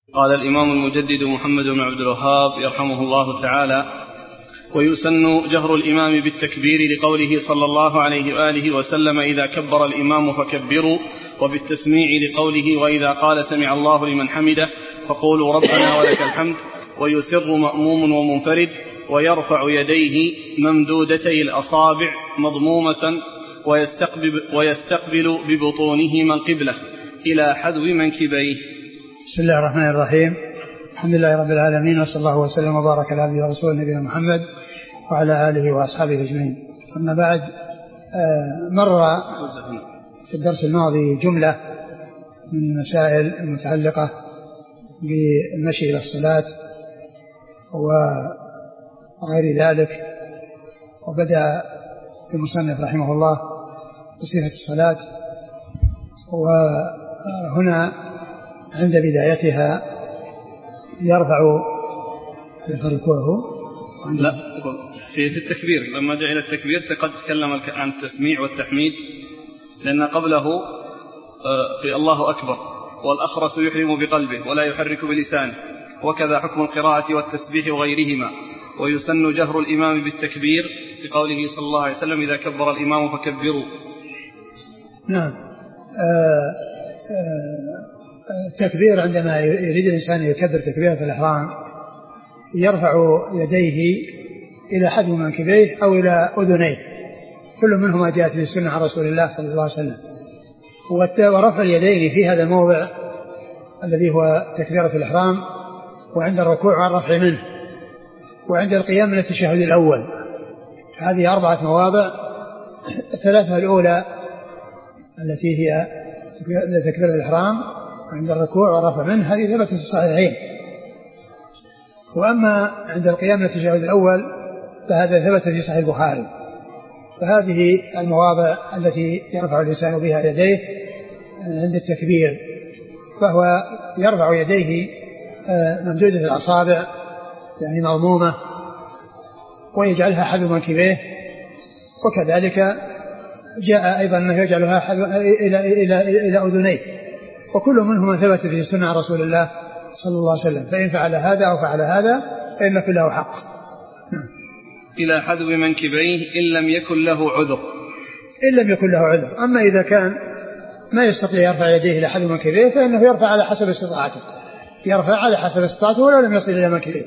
قال الإمام المجدد محمد بن عبد الوهاب يرحمه الله تعالى: ويسن جهر الإمام بالتكبير لقوله صلى الله عليه وآله وسلم: إذا كبر الإمام فكبروا، وبالتسميع لقوله: وإذا قال سمع الله لمن حمده فقولوا ربنا ولك الحمد. ويسر مأموم ومنفرد، ويرفع يديه ممدودتي الأصابع مضمومة، ويستقبل ببطونهما القبلة إلى حذو منكبيه. بسم الله الرحمن الرحيم. الحمد لله رب العالمين، وصلى الله وسلم وبارك على عبده ورسوله نبينا محمد وعلى آله وأصحابه أجمعين. أما بعد، مر في الدرس الماضي جملة من المسائل المتعلقة بالمشي إلى الصلاة وغير ذلك، وبدأ المصنف رحمه الله بصفة الصلاة، وهنا عند بدايتها يرفع في ركوعه. لا، في التكبير لما جاء إلى التكبير قد تكلم عن التسميع والتحميد، لأن قبله في الله أكبر، والأخرس يحرم بقلبه ولا يحرك بلسانه، وكذا حكم القراءة والتسبيح وغيرهما. ويسن جهر الإمام بالتكبير بقوله صلى الله عليه وسلم: إذا كبر الإمام فكبروا. نعم. التكبير عندما يريد الإنسان يكبر تكبيرة الإحرام يرفع يديه إلى حذو منكبيه أو إلى أذنيه، كل منهما جاءت في السنة عن رسول الله صلى الله عليه وسلم. ورفع اليدين في هذا الموضع الذي هو تكبيرة الإحرام، وعند الركوع والرفع منه، وعند القيام من التشهد الأول. هذه 4 مواضع، 3 الأولى التي هي تكبيرة الإحرام عند الركوع والرفع منه، هذه ثبتت في الصحيحين. وأما عند القيام من التشهد الأول فهذا ثبت في صحيح البخاري. فهذه المواضع التي يرفع الإنسان بها يديه عند التكبير، فهو يرفع يديه ممدودة الأصابع يعني مضمومة، ويجعلها حذو منكبيه، وكذلك جاء أيضا أنه يجعلها حذو إلى أذنيه، وكل منهما ثبت في السنة عن رسول الله صلى الله عليه وسلم. فإن فعل هذا أو فعل هذا فإن كله حق. إلى حذو منكبيه إن لم يكن له عذر. إن لم يكن له عذر. أما إذا كان ما يستطيع يرفع يديه إلى حذو منكبيه فإنه يرفع على حسب استطاعته، يرفع على حسب استطاعته ولو لم يصل إلى منكبيه،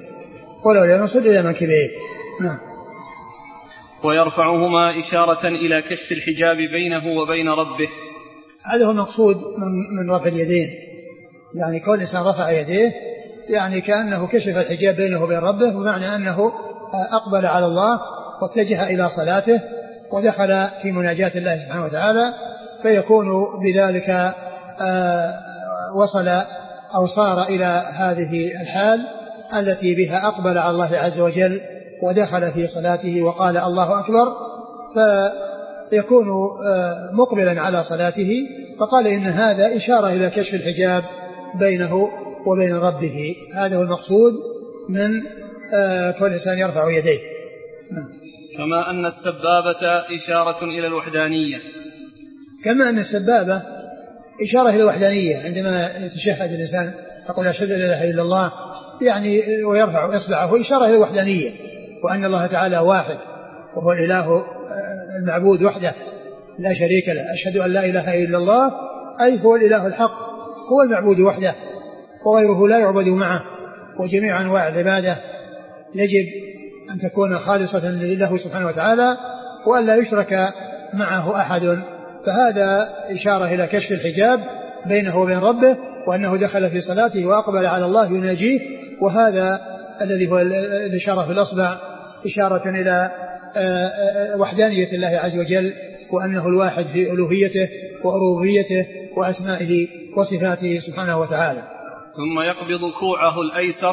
نعم. ويرفعهما إشارة إلى كشف الحجاب بينه وبين ربه. هذا هو المقصود من رفع اليدين، يعني كل إنسان رفع يديه يعني كأنه كشف الحجاب بينه وبين ربه، بمعنى أنه أقبل على الله واتجه إلى صلاته ودخل في مناجاة الله سبحانه وتعالى، فيكون بذلك وصل أو صار إلى هذه الحال التي بها أقبل على الله عز وجل ودخل في صلاته وقال الله أكبر، فيكون مقبلا على صلاته. فقال إن هذا إشارة إلى كشف الحجاب بينه وبين ربه. هذا هو المقصود من كل إنسان يرفع يديه. كما أن السبابة إشارة إلى الوحدانية. كما أن السبابة إشارة إلى الوحدانية، عندما يتشهد الإنسان يقول أشهد أن لا إله إلا الله يعني ويرفع إصبعه إشارة إلى الوحدانية، وأن الله تعالى واحد وهو الإله المعبود وحده لا شريك له. أشهد أن لا إله إلا الله أي هو الإله الحق، هو المعبود وحده وغيره لا يعبد معه، وجميع أنواع العبادة يجب أن تكون خالصة لله سبحانه وتعالى وأن لا يشرك معه أحد. فهذا إشارة إلى كشف الحجاب بينه وبين ربه، وأنه دخل في صلاته وأقبل على الله يناجيه. وهذا الذي هو الإشارة في الأصبع إشارة إلى وحدانية الله عز وجل، وأنه الواحد في ألوهيته وربوبيته وأسمائه وصفاته سبحانه وتعالى. ثم يقبض كوعه الأيسر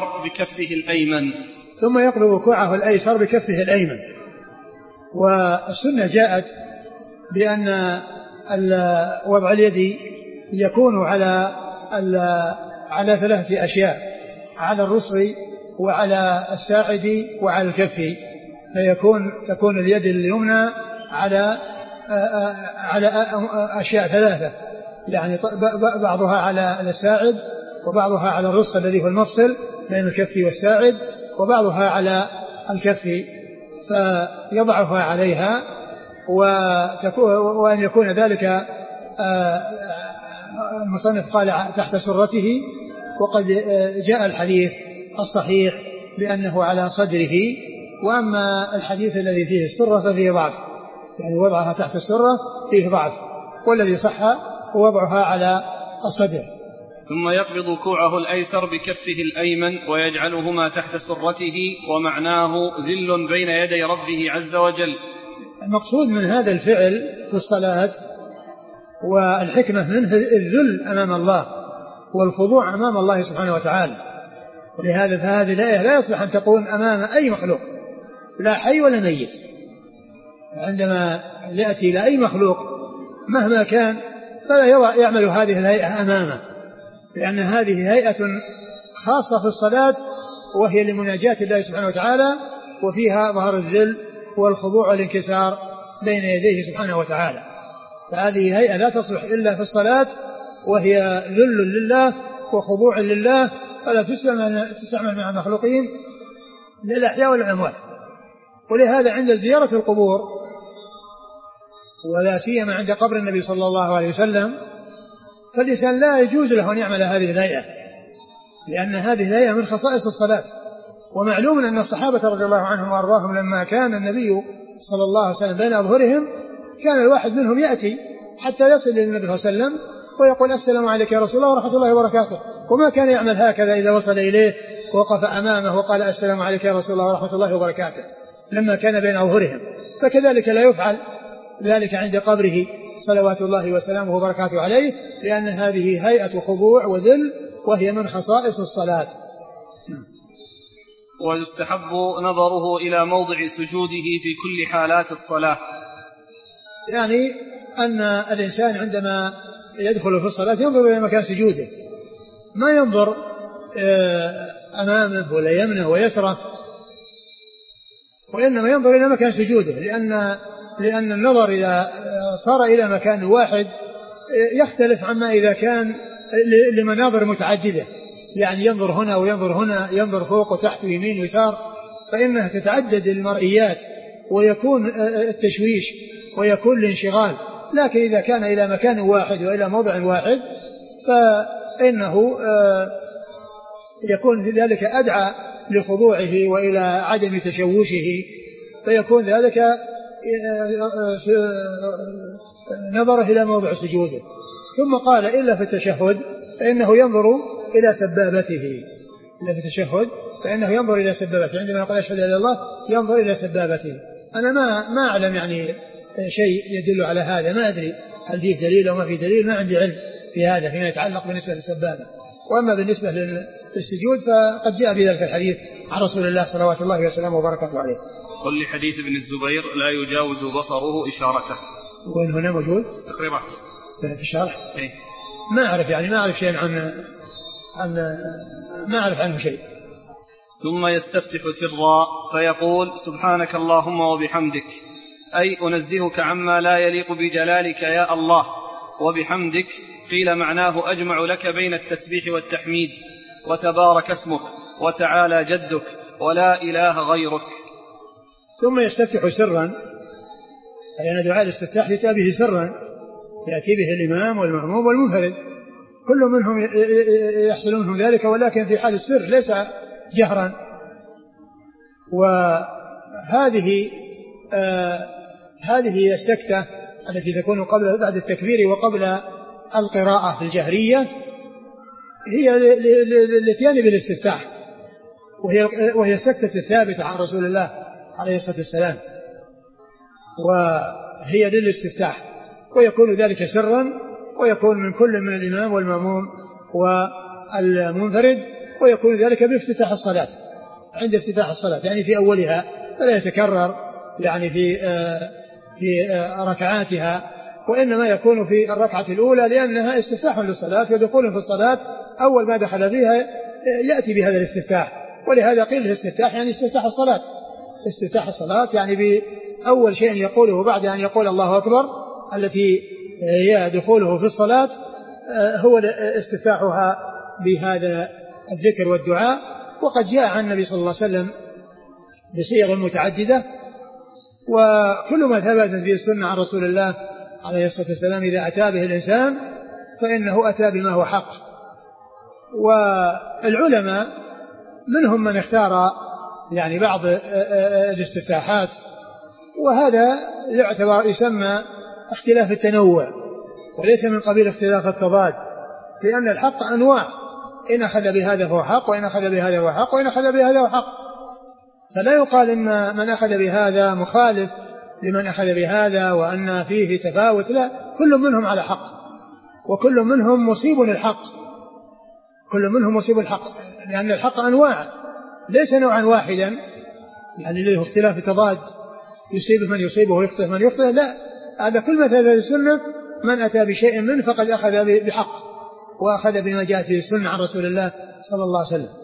بكفه الأيمن. والسنة جاءت بأن وضع اليد يكون على 3 أشياء: على الرسغ وعلى الساعد وعلى الكف. تكون اليد اليمنى على أشياء 3، يعني بعضها على الساعد وبعضها على الرسغ الذي هو المفصل بين الكف والساعد، وبعضها على الكف فيضعها عليها، وأن يكون ذلك المصنف قال تحت سرته، وقد جاء الحديث الصحيح بأنه على صدره. وأما الحديث الذي فيه السرة ففيه ضعف، يعني وضعها تحت السرة فيه ضعف، والذي صح هو وضعها على الصدر. ثم يقبض كوعه الأيسر بكفه الأيمن ويجعلهما تحت سرته، ومعناه ذل بين يدي ربه عز وجل. المقصود من هذا الفعل في الصلاة والحكمة منه الذل أمام الله والخضوع أمام الله سبحانه وتعالى. ولهذا فهذه الآية لا يصلح أن تكون أمام أي مخلوق، لا حي ولا ميت. عندما يأتي إلى أي مخلوق مهما كان فلا يعمل هذه الهيئة أمامه، لأن هذه هيئة خاصة في الصلاة، وهي لمناجاة الله سبحانه وتعالى، وفيها ظهر الذل والخضوع والانكسار بين يديه سبحانه وتعالى. فهذه هيئة لا تصلح إلا في الصلاة، وهي ذل لله وخضوع لله، فلا تستعمل مع المخلوقين للأحياء والأموات. ولهذا عند زيارة القبور، ولا سيما عند قبر النبي صلى الله عليه وسلم، فالإنسان لا يجوز له أن يعمل هذه الهيئة، لأن هذه الهيئة من خصائص الصلاة. ومعلوم أن الصحابة رضي الله عنهم وأرضاهم لما كان النبي صلى الله عليه وسلم بين أظهرهم كان الواحد منهم يأتي حتى يصل إلى النبي صلى الله عليه وسلم ويقول السلام عليك يا رسول الله ورحمة الله وبركاته، وما كان يعمل هكذا إذا وصل إليه ووقف أمامه وقال السلام عليك يا رسول الله ورحمة الله وبركاته لما كان بين أظهرهم. فكذلك لا يفعل ذلك عند قبره صلوات الله وسلامه وبركاته عليه، لأن هذه هيئة خضوع وذل، وهي من خصائص الصلاة. ويستحب نظره إلى موضع سجوده في كل حالات الصلاة، يعني أن الإنسان عندما يدخل في الصلاة ينظر إلى مكان سجوده، ما ينظر أمامه ولا يمنه ويسره، وإنما ينظر إلى مكان سجوده، لأن النظر إذا صار إلى مكان واحد يختلف عما إذا كان لمناظر متعددة، يعني ينظر هنا وينظر هنا، ينظر فوق وتحت ويمين ويسار، فإنها تتعدد المرئيات ويكون التشويش ويكون الانشغال. لكن إذا كان إلى مكان واحد وإلى موضع واحد فإنه يكون ذلك أدعى لخضوعه وإلى عدم تشوشه، فيكون ذلك نظره إلى موضع سجوده. ثم قال إلا في التشهد فإنه ينظر إلى سبابته، إلا في التشهد فإنه ينظر إلى سبابته، عندما يقول أشهد أن لا إله إلا الله ينظر إلى سبابته. أنا ما أعلم يعني شيء يدل على هذا، ما أدري هل فيه دليل أو ما فيه دليل، ما عندي علم في هذا فيما يتعلق بالنسبة للسبابة. وأما بالنسبة للسجود فقد جاء بذلك الحديث عن رسول الله صلوات الله وسلامه وبركاته عليه. قل لحديث ابن الزبير لا يجاوز بصره إشارته، وين هنا موجود تقريبا في الشرح؟ إيه؟ ما أعرف، يعني ما أعرف شيء عن ما أعرف عنه شيء. ثم يستفتح سرا فيقول سبحانك اللهم وبحمدك، أي أنزهك عما لا يليق بجلالك يا الله وبحمدك. قيل معناه أجمع لك بين التسبيح والتحميد، وتبارك اسمك وتعالى جدك ولا إله غيرك. ثم يستفتح سرا، أي أن دعاء الاستفتاح يأتي به سرا، يأتي به الإمام والمأموم والمنفرد، كل منهم يحصل منهم ذلك، ولكن في حال السر ليس جهرا. وهذه هذه السكتة التي تكون بعد التكبير وقبل القراءة في الجهرية هي الاتيان بالاستفتاح، وهي السكتة الثابتة عن رسول الله عليه الصلاة والسلام، وهي للاستفتاح، ويكون ذلك سرا، ويكون من كل من الإمام والمأموم والمنفرد، ويكون ذلك بافتتاح الصلاة، عند افتتاح الصلاة يعني في أولها، فلا يتكرر يعني في ركعاتها، وإنما يكون في الركعة الأولى، لأنها استفتاح للصلاة ودخول في الصلاة، أول ما دخل فيها يأتي بهذا الاستفتاح. ولهذا قيل الاستفتاح يعني استفتاح الصلاة، استفتاح الصلاة يعني بأول شيء يقوله بعد أن يقول الله أكبر، التي هي دخوله في الصلاة، هو استفتاحها بهذا الذكر والدعاء. وقد جاء عن النبي صلى الله عليه وسلم بصيغ متعددة، وكل ما ثبتت به السنة عن رسول الله عليه الصلاة والسلام إذا أتى به الإنسان فإنه أتى بما هو حق. والعلماء منهم من اختار يعني بعض الاستفتاحات، وهذا يعتبر يسمى اختلاف التنوع وليس من قبيل اختلاف التضاد، لأن الحق أنواع، إن أخذ بهذا فهو حق، وإن أخذ بهذا فهو حق، وإن أخذ بهذا فهو حق. فلا يقال إن من أخذ بهذا مخالف لمن أخذ بهذا وأن فيه تفاوت، لا، كل منهم على حق وكل منهم مصيب الحق، كل منهم مصيب الحق، لأن الحق أنواع ليس نوعا واحدا يعني له اختلاف تضاد يصيبه من يصيبه ويخطئ من يخطئ، لا، هذا كل مثل هذه السنة من أتى بشيء منه فقد أخذ بحق وأخذ بما جاءت به السنة عن رسول الله صلى الله عليه وسلم.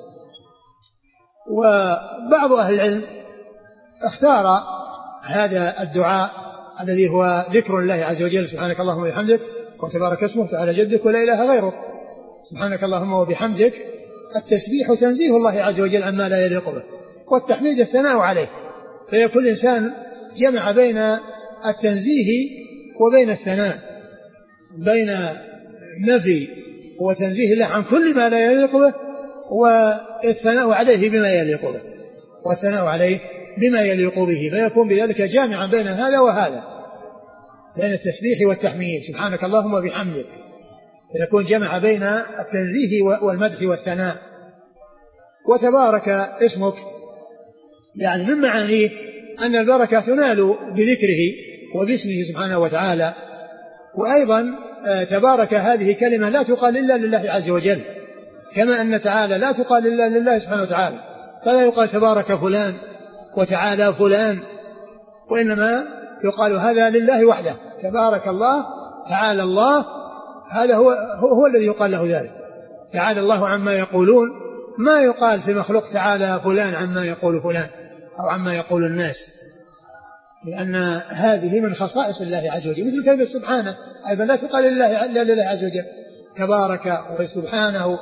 وبعض أهل العلم اختار هذا الدعاء الذي هو ذكر الله عز وجل، سبحانك اللهم وبحمدك وتبارك اسمك وتعالى جدك ولا إله غيرك. سبحانك اللهم وبحمدك التسبيح تنزيه الله عز وجل عما لا يليق به، والتحميد الثناء عليه، فيكون الإنسان جمع بين التنزيه وبين الثناء، بين نفي وتنزيه الله عن كل ما لا يليق به والثناء عليه بما يليق به، والثناء عليه بما يليق به، فيكون بذلك جامعا بين هذا وهذا، بين التسبيح والتحميد سبحانك اللهم وبحمدك، فيكون جمع بين التنزيه والمدح والثناء. وتبارك اسمك يعني من معانيه أن البركة تنال بذكره وباسمه سبحانه وتعالى. وأيضا تبارك هذه كلمة لا تقال إلا لله عز وجل، كما أن تعالى لا تقال إلا لله سبحانه وتعالى، فلا يقال تبارك فلان وتعالى فلان، وإنما يقال هذا لله وحده، تبارك الله تعالى الله، هذا هو الذي يقال له ذلك. تعالى الله عما يقولون، ما يقال في مخلوق تعالى فلان عما يقول فلان أو عما يقول الناس، لأن هذه من خصائص الله عز وجل، مثل كلمة سبحانه أيضا لا تقال إلا لله عز وجل، تبارك وسبحانه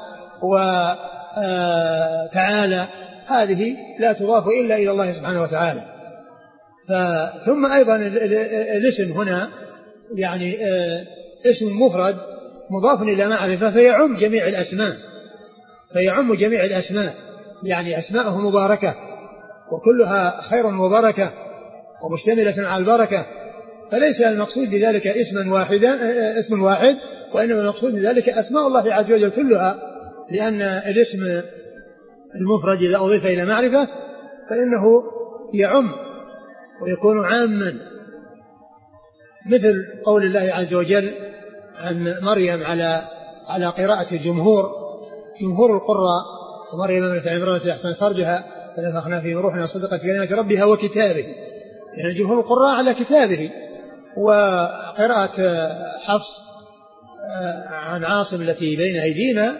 وتعالى هذه لا تضاف إلا إلى الله سبحانه وتعالى. ثم أيضا الاسم هنا يعني اسم مفرد مضاف إلى معرفة فيعم جميع الأسماء، فيعم جميع الأسماء، يعني أسماءه مباركة وكلها خير وبركة ومشتملة على البركة، فليس المقصود بذلك اسم واحد، وإنما المقصود بذلك أسماء الله عز وجل كلها، لأن الاسم المفرد إذا أضيف إلى معرفة فإنه يعم ويكون عاما، مثل قول الله عز وجل عن مريم على قراءة جمهور القراء، ومريم ابنة عمران التي أحسنت فرجها فنفخنا فيه من روحنا وصدقت بكلمات ربها وكتابه، يعني جمهور القراء على كتابه. وقراءة حفص عن عاصم التي بين أيدينا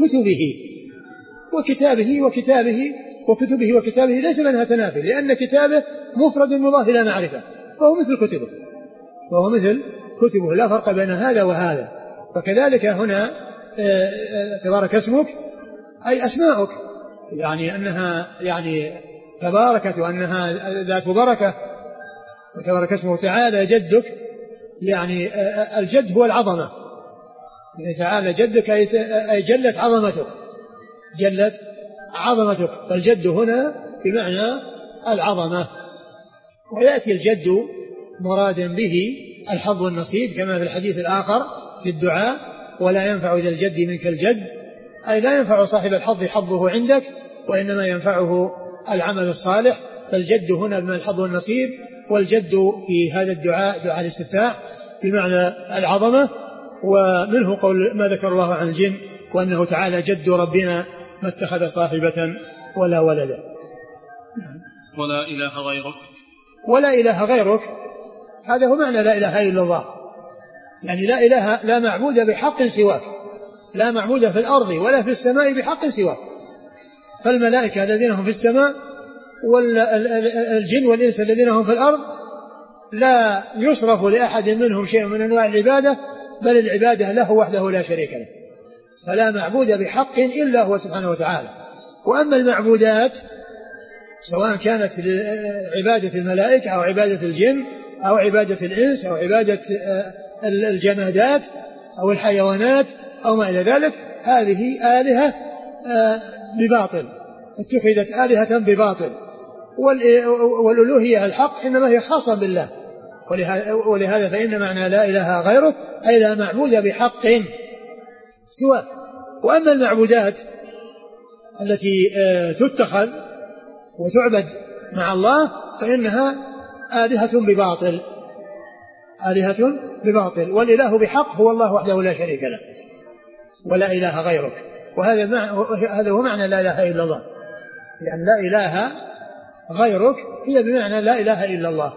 وكتابه ليس منها تنافي، لأن كتابه مفرد مضاف إلى معرفة فهو مثل كتبه لا فرق بين هذا وهذا. فكذلك هنا تبارك اسمك أي أسماؤك، يعني أنها يعني تباركت وأنها ذات بركة. وتبارك اسمه تعالى جدك، يعني الجد هو العظمة، يعني تعالى جدك أي جلت عظمتك، فالجد هنا بمعنى العظمة. ويأتي الجد مراد به الحظ والنصيب كما في الحديث الآخر في الدعاء ولا ينفع ذا الجد منك الجد، أي لا ينفع صاحب الحظ حظه عندك، وإنما ينفعه العمل الصالح، فالجد هنا بمعنى الحظ والنصيب، والجد في هذا الدعاء دعاء الاستفتاح بمعنى العظمة. ومنه قول ما ذكر الله عن الجن وأنه تعالى جد ربنا ما اتخذ صاحبة ولا ولدا. ولا إله غيرك هذا هو معنى لا إله إلا الله، يعني لا معبود بحق سواك، لا معبود في الأرض ولا في السماء بحق سواك. فالملائكة الذين هم في السماء والجن والإنس الذين هم في الأرض لا يصرف لأحد منهم شيء من أنواع العبادة، بل العبادة له وحده لا شريك له، فلا معبود بحق إلا هو سبحانه وتعالى. وأما المعبودات سواء كانت عبادة الملائكة أو عبادة الجن أو عبادة الإنس أو عبادة الجمادات أو الحيوانات أو ما إلى ذلك، هذه آلهة بباطل، اتخذت آلهة بباطل. والألوهية الحق إنما هي خاصة بالله، ولهذا فإن معنى لا إله غيره أي لا معبود بحق سواه. وأما المعبودات التي تتخذ وتعبد مع الله فإنها آلهة بباطل، آلهة بباطل. والإله بحق هو الله وحده لا شريك له ولا إله غيرك. وهذا هو معنى لا إله إلا الله، لأن لا إله غيرك هي بمعنى لا إله إلا الله.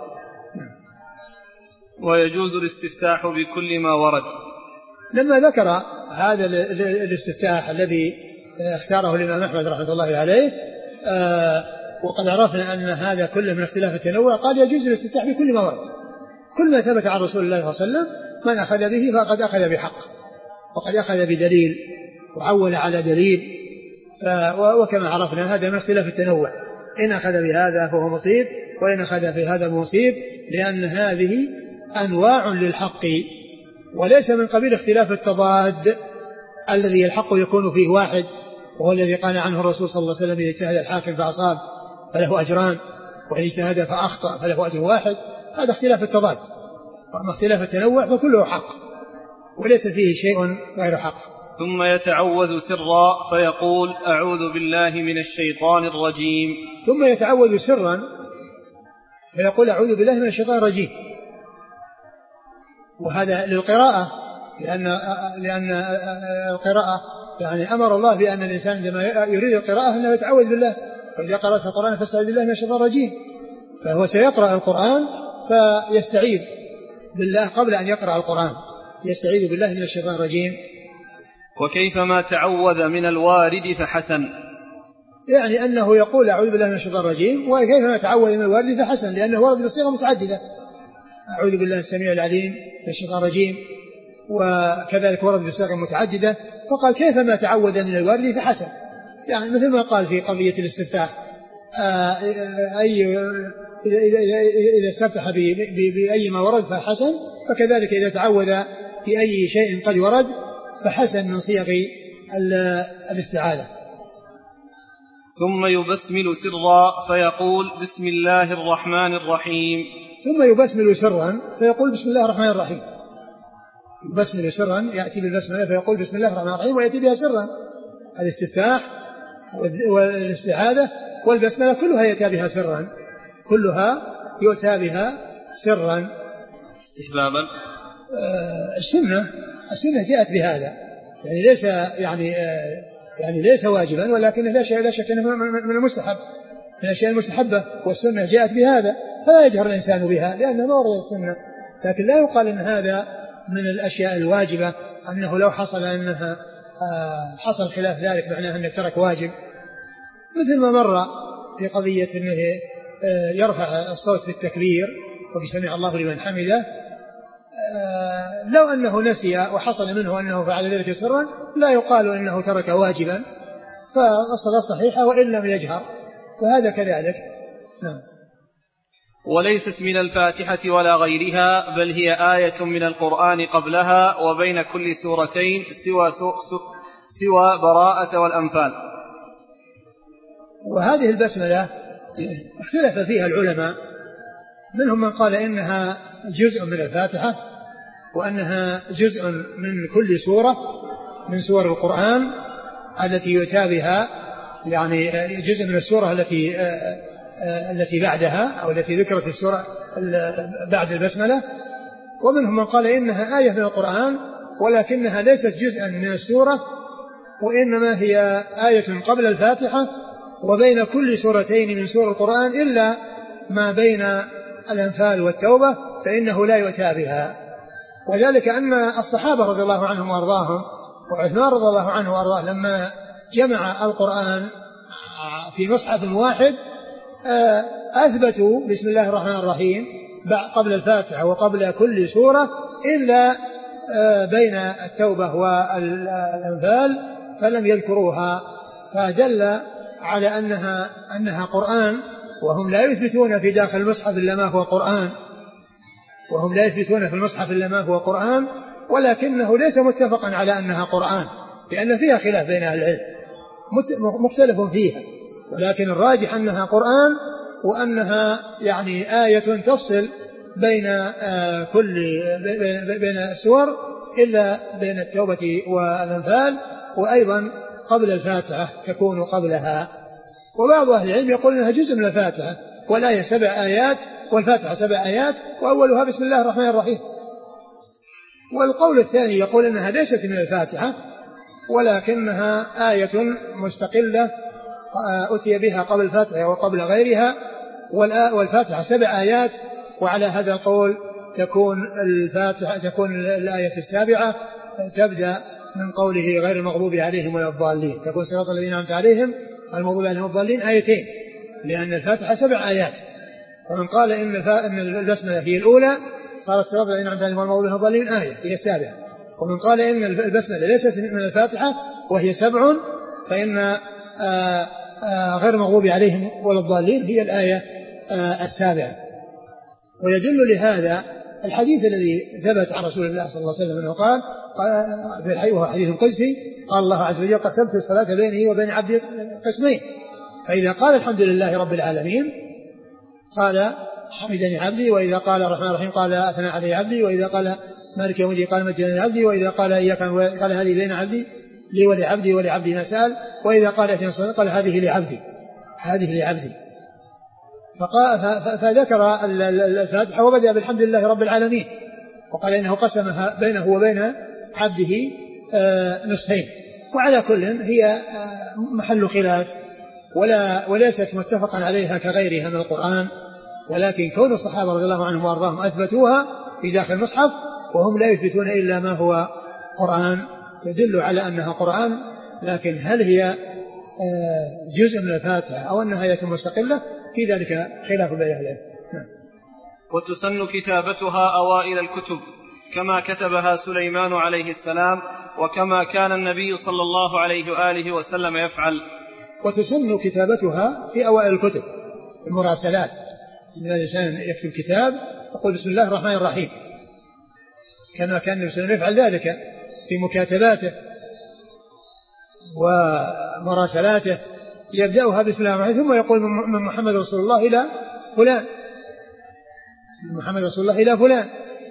ويجوز الاستفتاح بكل ما ورد. لما ذكر هذا الاستفتاح الذي اختاره الإمام أحمد رحمه الله عليه، وقد عرفنا أن هذا كله من اختلاف التنوع، قال يجوز الاستفتاح بكل ما ورد، كل ما ثبت عن رسول الله صلى الله عليه وسلم من أخذ به فقد أخذ بحق، وقد أخذ بدليل وعول على دليل. وكما عرفنا هذا من اختلاف التنوع، إن أخذ بهذا فهو مصيب، وإن أخذ بهذا مصيب، لأن هذه أنواع للحق وليس من قبيل اختلاف التضاد الذي الحق يكون فيه واحد، وهو الذي قال عنه الرسول صلى الله عليه وسلم: إذا اجتهد الحاكم فأصاب فله أجران، وإن اجتهد فأخطأ فله أجر واحد. هذا اختلاف التضاد. وأما اختلاف التنوع فكله حق وليس فيه شيء غير حق. ثم يتعوذ سرا فيقول: أعوذ بالله من الشيطان الرجيم. ثم يتعوذ سرا فيقول: أعوذ بالله من الشيطان الرجيم. وهذا للقراءة، لأن القراءة يعني أمر الله بأن الإنسان عندما يريد القراءة أنه يتعوذ بالله، فإذا قرأت القرآن فاستعذ بالله من الشيطان الرجيم. فهو سيقرأ القرآن فيستعيذ بالله قبل أن يقرأ القرآن، يستعيذ بالله من الشيطان الرجيم. وكيفما تعوذ من الوارد فحسن، يعني أنه يقول أعوذ بالله من الشيطان الرجيم، وكيفما تعوذ من الوارد فحسن، لأنه ورد بصيغة متعددة: أعوذ بالله السميع العليم من الشيطان الرجيم، وكذلك ورد بصيغة متعددة. فقال كيفما تعوذ من الوارد فحسن، يعني مثل ما قال في قضية الاستفتاح: إذا استفتح بأي ما ورد فحسن، فكذلك إذا تعوذ بأي شيء قد ورد فحسن من صيغ الاستعاذة. ثم يبسمل سرا فيقول: بسم الله الرحمن الرحيم. ثم يبسمل سرا فيقول: بسم الله الرحمن الرحيم. يبسمل سرا، يأتي بالبسملة فيقول: بسم الله الرحمن الرحيم، ويأتي بها سرا. الاستفتاح والاستعاذة والبسملة كلها يأتي بها سرا، كلها يؤتى بها سرا استحبابا. السنة جاءت بهذا، يعني ليس يعني ليس واجبا، ولكن لا شك انه من المستحب، من الاشياء المستحبة، والسنة جاءت بهذا، فلا يجهر الإنسان بها لأنه ما ورد السنة. لكن لا يقال ان هذا من الأشياء الواجبة، أنه لو حصل أنها حصل خلاف ذلك معناه أنه ترك واجب، مثل ما مر في قضية أنه يرفع الصوت بالتكبير وبسمع الله لمن حمده. لو أنه نسي وحصل منه أنه فعل ذلك سرا لا يقال أنه ترك واجبا، فالصلاة صحيحة وإن لم يجهر، وهذا كذلك. نعم. وليست من الفاتحة ولا غيرها، بل هي آية من القرآن قبلها وبين كل سورتين سوى براءة والأنفال. وهذه البسملة اختلف فيها العلماء، منهم من قال إنها جزء من الفاتحة، وأنها جزء من كل سورة من سور القرآن التي يؤتى بها، يعني جزء من السورة التي بعدها أو التي ذكرت السورة بعد البسملة. ومنهم من قال إنها آية من القرآن ولكنها ليست جزءا من السورة، وإنما هي آية قبل الفاتحة وبين كل سورتين من سور القرآن إلا ما بين الأنفال والتوبة فإنه لا يؤتى بها. وذلك أن الصحابة رضي الله عنهم وأرضاهم وعثمان رضي الله عنه وأرضاه لما جمع القرآن في مصحف واحد أثبتوا بسم الله الرحمن الرحيم قبل الفاتحة وقبل كل سورة إلا بين التوبة والأنفال فلم يذكروها، فدل على أنها قرآن، وهم لا يثبتون في داخل المصحف إلا ما هو قرآن، وهم لا يثبتون في المصحف إلا ما هو قرآن، ولكنه ليس متفقا على أنها قرآن، لأن فيها خلاف بين أهل العلم مختلف فيها، ولكن الراجح أنها قرآن، وأنها يعني آية تفصل بين بين السور إلا بين التوبة والأنفال، وأيضا قبل الفاتحة تكون قبلها. وبعض أهل العلم يقول أنها جزء من الفاتحة، والآية 7 آيات والفاتحة 7 آيات وأولها بسم الله الرحمن الرحيم. والقول الثاني يقول أنها ليست من الفاتحة، ولكنها آية مستقلة أتي بها قبل الفاتحة وقبل غيرها، والفاتحة 7 آيات، وعلى هذا القول تكون الآية 7 تبدأ من قوله غير المغضوب عليهم ولا الضالين، تكون صراط الذين أنعمت عليهم المغضوب عليهم الضالين آيتين، لأن الفاتحة 7 آيات. ومن قال إن البسملة هي الأولى صارت صراط الذين أنعمت عليهم المغضوب عليهم الضالين آية هي 7. ومن قال إن البسملة ليست من الفاتحة وهي 7 فإن غير المغضوب عليهم ولا الضالين هي الآية 7. ويدل لهذا الحديث الذي ثبت عن رسول الله صلى الله عليه وسلم أنه قال وهو حديث قدسي، قال الله عز وجل قسمت الصلاة بيني وبين عبدي قسمين، فإذا قال الحمد لله رب العالمين قال حمدني عبدي، وإذا قال الرحمن الرحيم قال أثنى علي عبدي، وإذا قال مالك يوم الدين قال مجدني عبدي، وإذا قال إياك قال هذه بين عبدي لي ولعبدي ولعبدي ما سأل، وإذا قال قال هذه لعبدي. فذكر الفاتحة وبدأ بالحمد لله رب العالمين، وقال إنه قسمها بينه وبين عبده نصفين. وعلى كل هي محل خلاف وليست متفقا عليها كغيرها من القرآن، ولكن كون الصحابة رضي الله عنهم وأرضاهم أثبتوها في داخل المصحف وهم لا يثبتون إلا ما هو قرآن يدل على أنها قرآن، لكن هل هي جزء من الفاتحة أو أنها آية مستقلة في ذلك خلاف بين أهل العلم. وتسن كتابتها أوائل الكتب كما كتبها سليمان عليه السلام، وكما كان النبي صلى الله عليه وآله وسلم يفعل. وتسن كتابتها في أوائل الكتب المراسلات، إن الإنسان يكتب كتاب يقول بسم الله الرحمن الرحيم، كما كان النبي صلى الله عليه وسلم يفعل ذلك في مكاتباته ومراسلاته، يبدأها بسم الله الرحمن الرحيم ثم يقول من محمد رسول الله إلى فلان، من محمد رسول الله إلى فلان،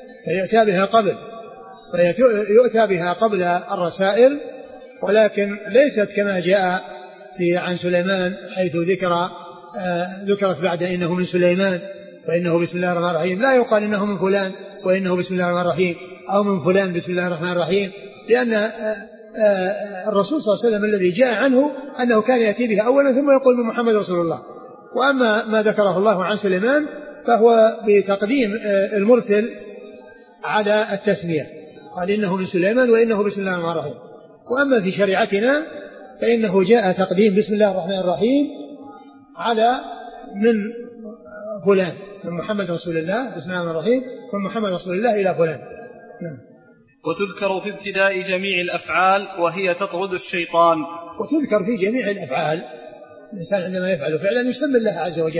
فيؤتى بها قبل الرسائل، ولكن ليست كما جاء عن سليمان حيث ذكرت بعد إنه من سليمان وإنه بسم الله الرحمن الرحيم، لا يقال إنه من فلان وإنه بسم الله الرحمن الرحيم أو من فلان بسم الله الرحمن الرحيم، لأن الرسول صلى الله عليه وسلم الذي جاء عنه أنه كان يأتي بها أولا ثم يقول من محمد رسول الله. وأما ما ذكره الله عن سليمان فهو بتقديم المرسل على التسمية، قال إنه من سليمان وإنه بسم الله الرحمن الرحيم. وأما في شريعتنا فإنه جاء تقديم بسم الله الرحمن الرحيم على من فلان، من محمد رسول الله بسم الله الرحمن الرحيم من محمد رسول الله إلى فلان. وتذكر في ابتداء جميع الأفعال وهي تطرد الشيطان. وتذكر في جميع الأفعال، الإنسان عندما يفعل فعلا يسمي الله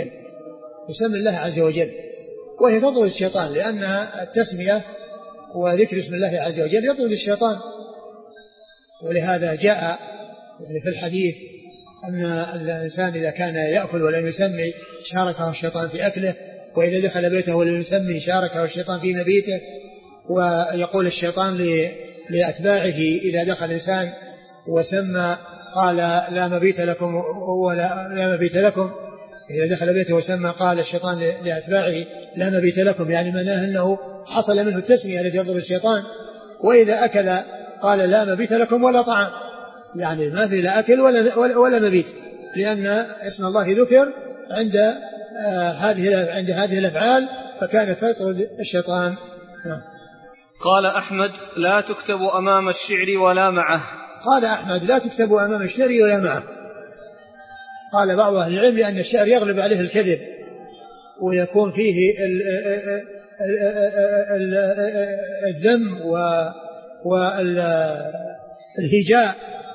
عز وجل، وهي تطرد الشيطان، لأن التسمية وذكر اسم الله عز وجل يطرد الشيطان. ولهذا جاء يعني في الحديث أن الإنسان إذا كان يأكل ولم يسمي شاركه الشيطان في أكله، وإذا دخل بيته ولم يسمي شاركه الشيطان في مبيته. ويقول الشيطان لأتباعه إذا دخل الإنسان وسمى قال لا مبيت لكم لا مبيت لكم، إذا دخل بيته وسمى قال الشيطان لأتباعه لا مبيت لكم، يعني معناه أنه حصل منه التسمية التي يضرب الشيطان. وإذا أكل قال لا مبيت لكم ولا طعام، يعني ما في لا أكل ولا مبيت، لأن اسم الله ذكر عند هذه الأفعال فكانت تطرد الشيطان. قال أحمد لا تكتب أمام الشعر ولا معه. قال أحمد لا تكتب أمام الشعر ولا معه. قال بعض أهل العلم أن الشعر يغلب عليه الكذب ويكون فيه الذم والهجاء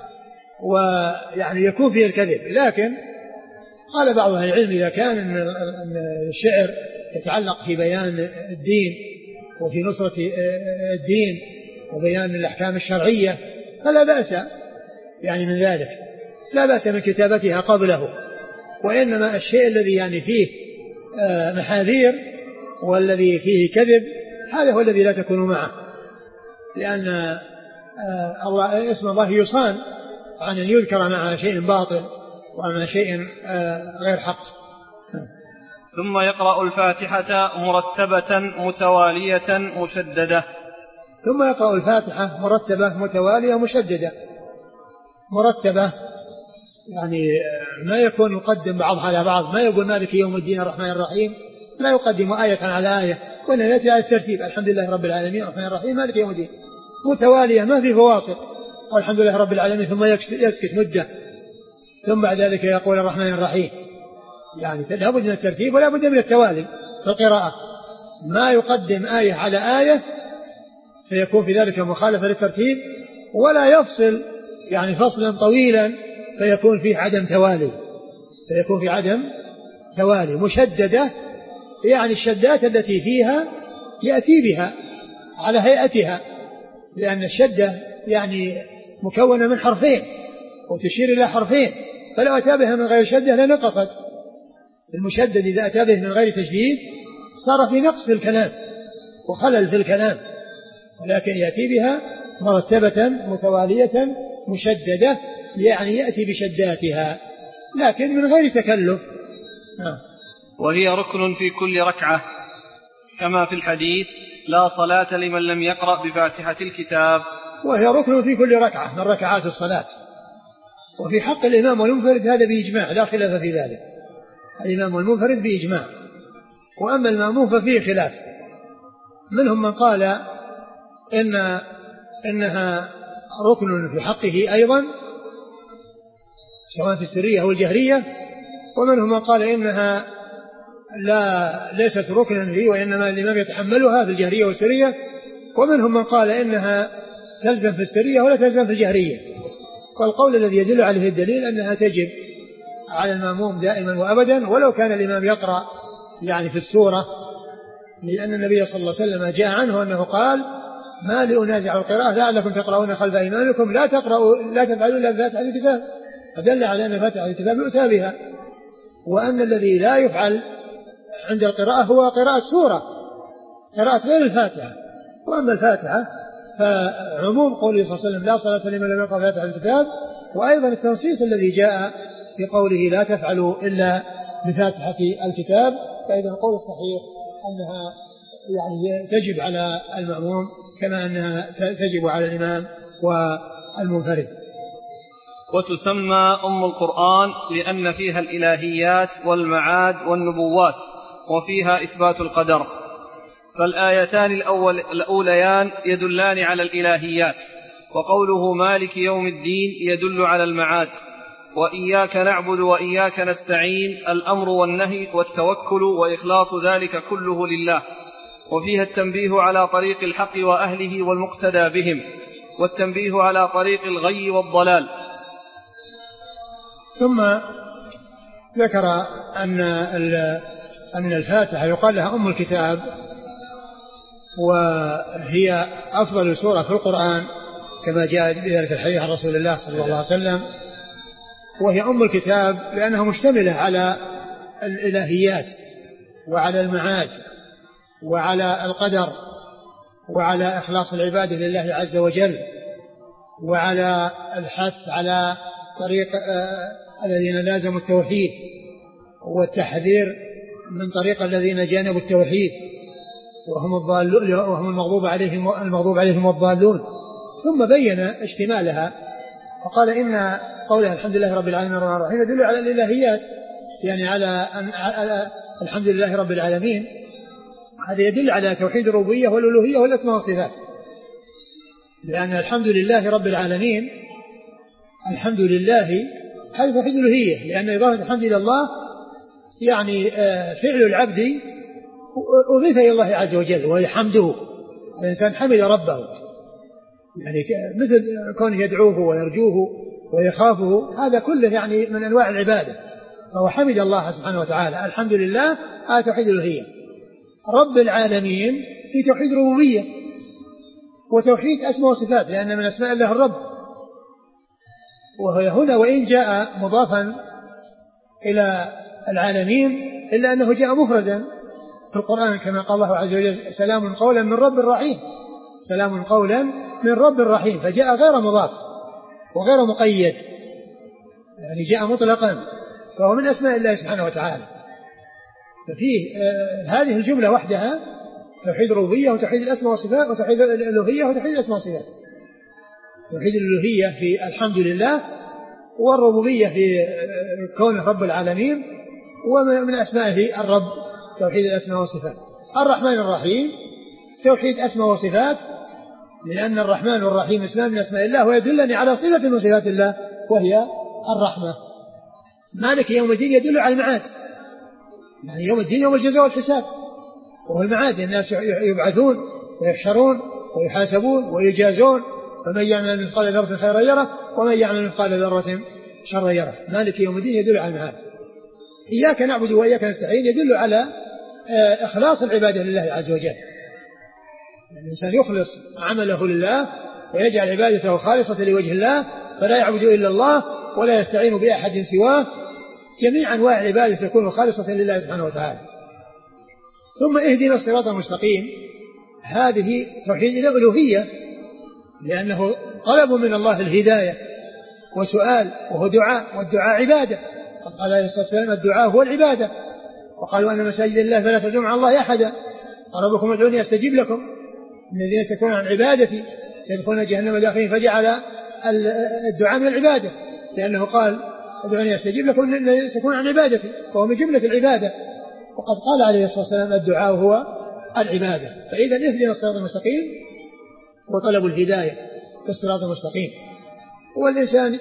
ويعني يكون فيه الكذب. لكن قال بعض أهل العلم إذا كان أن الشعر يتعلق في بيان الدين وفي نصرة الدين وبيان الأحكام الشرعية فلا بأس يعني من ذلك، لا بأس من كتابتها قبله. وإنما الشيء الذي يعني فيه محاذير والذي فيه كذب هذا هو الذي لا تكون معه، لأن اسم الله يصان عن أن يذكر مع شيء باطل ومع شيء غير حق. ثم يقرأ الفاتحة مرتبة متوالية مشددة. ثم يقرأ الفاتحة مرتبة متوالية مشددة. مرتبة يعني ما يكون يقدم بعضها على بعض، ما يقول مالك يوم الدين الرحمن الرحيم لا يقدم آية على آية، وإنما يأتي على الترتيب الحمد لله رب العالمين الرحمن الرحيم مالك يوم الدين، متوالية ما في فواصل، الحمد لله رب العالمين ثم يسكت مدة ثم بعد ذلك يقول الرحمن الرحيم. يعني لا بد من الترتيب ولا بد من التوالي في القراءة، ما يقدم آية على آية فيكون في ذلك مخالفة للترتيب، ولا يفصل يعني فصلا طويلا فيكون فيه عدم توالي، فيكون في عدم توالي. مشددة يعني الشدات التي فيها يأتي بها على هيئتها، لأن الشدة يعني مكونة من حرفين وتشير إلى حرفين، فلو أتى بها من غير شدة لنقصت. المشدد إذا أتى به من غير تشديد صار في نقص في الكلام وخلل في الكلام، ولكن يأتي بها مرتبة متوالية مشددة يعني يأتي بشداتها لكن من غير تكلف. وهي ركن في كل ركعة كما في الحديث لا صلاة لمن لم يقرأ بفاتحة الكتاب. وهي ركن في كل ركعة من ركعات الصلاة. وفي حق الإمام والمنفرد هذا بإجماع لا خلاف في ذلك، الإمام والمنفرد بإجماع. وأما المأموم ففيه خلاف، منهم من قال إنها ركن في حقه أيضا سواء في السرية أو الجهرية، ومنهم من قال إنها ليست ركنا فيه وإنما الإمام يتحملها في الجهرية والسرية، ومنهم من قال إنها تلزم في السرية ولا تلزم في الجهرية. والقول الذي يدل عليه الدليل أنها تجب على المأموم دائما وأبدا ولو كان الإمام يقرأ يعني في السورة، لأن النبي صلى الله عليه وسلم جاء عنه أنه قال ما لأنازع القراءة لعلكم تقرؤون خلف إمامكم لا تفعلوا إلا بفاتحة الكتاب، فدل على أن فاتحة الكتاب يؤتى بها، وأن الذي لا يفعل عند القراءة هو قراءة سورة، قراءة غير الفاتحة. وأما الفاتحة فعموم قوله صلى الله عليه وسلم لا صلاة لمن لم يقرأ فاتحة الكتاب، وأيضا التنصيص الذي جاء بقوله لا تفعلوا إلا بفاتحة الكتاب. فإذا القول الصحيح أنها يعني تجب على المأموم كما أنها تجب على الإمام والمنفرد. وتسمى أم القرآن لأن فيها الإلهيات والمعاد والنبوات وفيها إثبات القدر، فالآيتان الأوليان يدلان على الإلهيات، وقوله مالك يوم الدين يدل على المعاد، وإياك نعبد وإياك نستعين الأمر والنهي والتوكل وإخلاص ذلك كله لله، وفيها التنبيه على طريق الحق وأهله والمقتدى بهم، والتنبيه على طريق الغي والضلال. ثم ذكر أن الفاتحة يقال لها أم الكتاب، وهي أفضل سورة في القرآن كما جاء بذلك الحديث عن رسول الله صلى الله عليه وسلم. وهي أم الكتاب لأنها مشتملة على الإلهيات وعلى المعاد وعلى القدر وعلى إخلاص العبادة لله عز وجل، وعلى الحث على طريق الذين لازموا التوحيد والتحذير من طريق الذين جانبوا التوحيد وهم المغضوب عليهم والضالون. ثم بين اشتمالها وقال إن قولها الحمد لله رب العالمين الرحمن الرحيم يدل على الإلهيات، يعني على الحمد لله رب العالمين، هذا يدل على توحيد الربوبية والألوهية والأسماء والصفات، لأن الحمد لله رب العالمين الحمد لله هذا توحيد الألوهية، لأن إضافة الحمد إلى الله يعني فعل العبد أضيف إلى الله عز وجل وهي حمده، الإنسان حمد ربه يعني مثل كونه يدعوه ويرجوه ويخافه، هذا كله يعني من أنواع العبادة. فهو حمد الله سبحانه وتعالى. الحمد لله هذا توحيد الألوهية. رب العالمين في توحيد ربوبية وتوحيد أسماء وصفات، لأن من أسماء الله الرب. وهو هنا وإن جاء مضافا إلى العالمين إلا أنه جاء مفردا في القرآن كما قال الله عز وجل سلام قولا من رب رحيم، سلام قولا من رب رحيم، فجاء غير مضاف وغير مقيد، يعني جاء مطلقا، فهو من أسماء الله سبحانه وتعالى. ففيه هذه الجملة وحدها توحيد الربوبية وتوحيد الأسماء والصفات وتوحيد الألوهية وتوحيد الأسماء والصفات. توحيد الألوهية في الحمد لله، والربوبية في كونه رب العالمين، ومن أسمائه الرب توحيد الأسماء والصفات. الرحمن الرحيم توحيد أسماء وصفات، لأن الرحمن والرحيم اسمان من أسماء الله ويدلني على صفة من صفات الله وهي الرحمة. مالك يوم الدين يدل على المعاد، يعني يوم الدين يوم الجزاء والحساب، وهو المعاد، الناس يبعثون ويحشرون ويحاسبون ويجازون، فمن يعمل مثقال ذرة خيرا يره ومن يعمل مثقال ذرة شرا يره. مالك يوم الدين يدل على المعاد. إياك نعبد وإياك نستعين يدل على إخلاص العبادة لله عز وجل. الإنسان يخلص عمله لله ويجعل عبادته خالصة لوجه الله، فلا يعبد إلا الله ولا يستعين بأحد سواه. جميع أنواع العبادة تكون خالصة لله سبحانه وتعالى. ثم اهدنا الصراط المستقيم، هذه توحيد الألوهية، لأنه طلب من الله الهداية وسؤال، وهو دعاء، والدعاء عبادة. قال عليه الصلاة والسلام الدعاء هو العبادة، وقالوا أن مساجد الله فلا تدعوا مع الله أحدا، قال ربكم ادعوني أستجيب لكم، الذين يستكبرون عن عبادتي سيدخلون جهنم داخلين، فجعل الدعاء من العبادة، لأنه قال ادعوني أستجيب لكم الذين يستكبرون عن عبادتي، وهو من جملة العبادة. وقد قال عليه الصلاة والسلام الدعاء هو العبادة. فإذا اهدنا الصراط المستقيم وطلب الهداية في الصراط المستقيم. والإنسان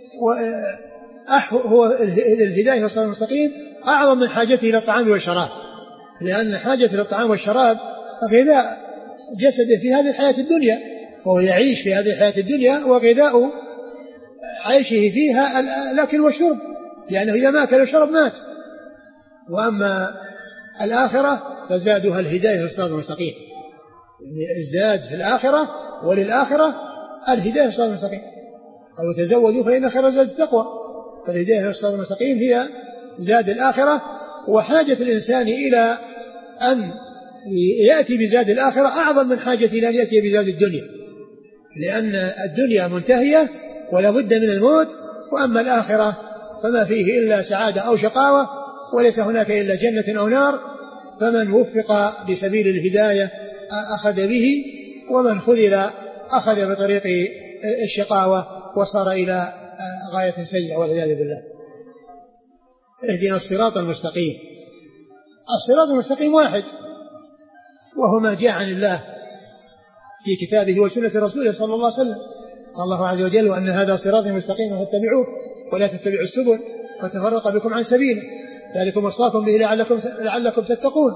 هو الهداية في الصراط المستقيم أعظم من حاجته إلى الطعام والشراب، لأن حاجته إلى الطعام والشراب غذاء جسده في هذه الحياة الدنيا، وهو يعيش في هذه الحياة الدنيا، وغذاء عيشه فيها الأكل والشرب، لأنه إذا ما أكل وشرب مات. وأما الآخرة فزادها الهداية في الصراط المستقيم، يعني الزاد في الآخرة وللآخرة الهداية في الصراط المستقيم. قالوا تزودوا فإن خير الزاد التقوى، فالهداية في الصراط المستقيم هي زاد الآخرة، وحاجة الإنسان إلى أن يأتي بزاد الآخرة أعظم من حاجة إلى أن يأتي بزاد الدنيا، لأن الدنيا منتهية ولا بد من الموت، وأما الآخرة فما فيه إلا سعادة أو شقاوة، وليس هناك إلا جنة أو نار، فمن وفق بسبيل الهداية أخذ به، ومن خذل أخذ بطريق الشقاوة وصار إلى غاية سيئة والعياذ بالله. اهدنا الصراط المستقيم. الصراط المستقيم واحد، وهو ما جاء عن الله في كتابه وسنة رسوله صلى الله عليه وسلم. قال الله عز وجل وأن هذا صراطي مستقيما فاتبعوه ولا تتبعوا السبل فتفرق بكم عن سبيله ذلكم وصاكم به لعلكم تتقون.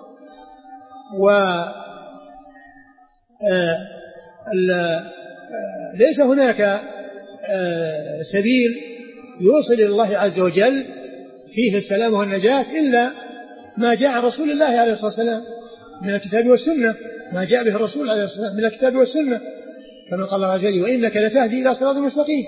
ليس هناك سبيل يوصل إلى الله عز وجل فيه السلام والنجاة إلا ما جاء عن رسول الله عليه الصلاة والسلام من الكتاب والسنة، ما جاء به الرسول عليه الصلاة والسلام من الكتاب والسنة، كما قال الله عز وجل وإنك لتهدي إلى صراط مستقيم،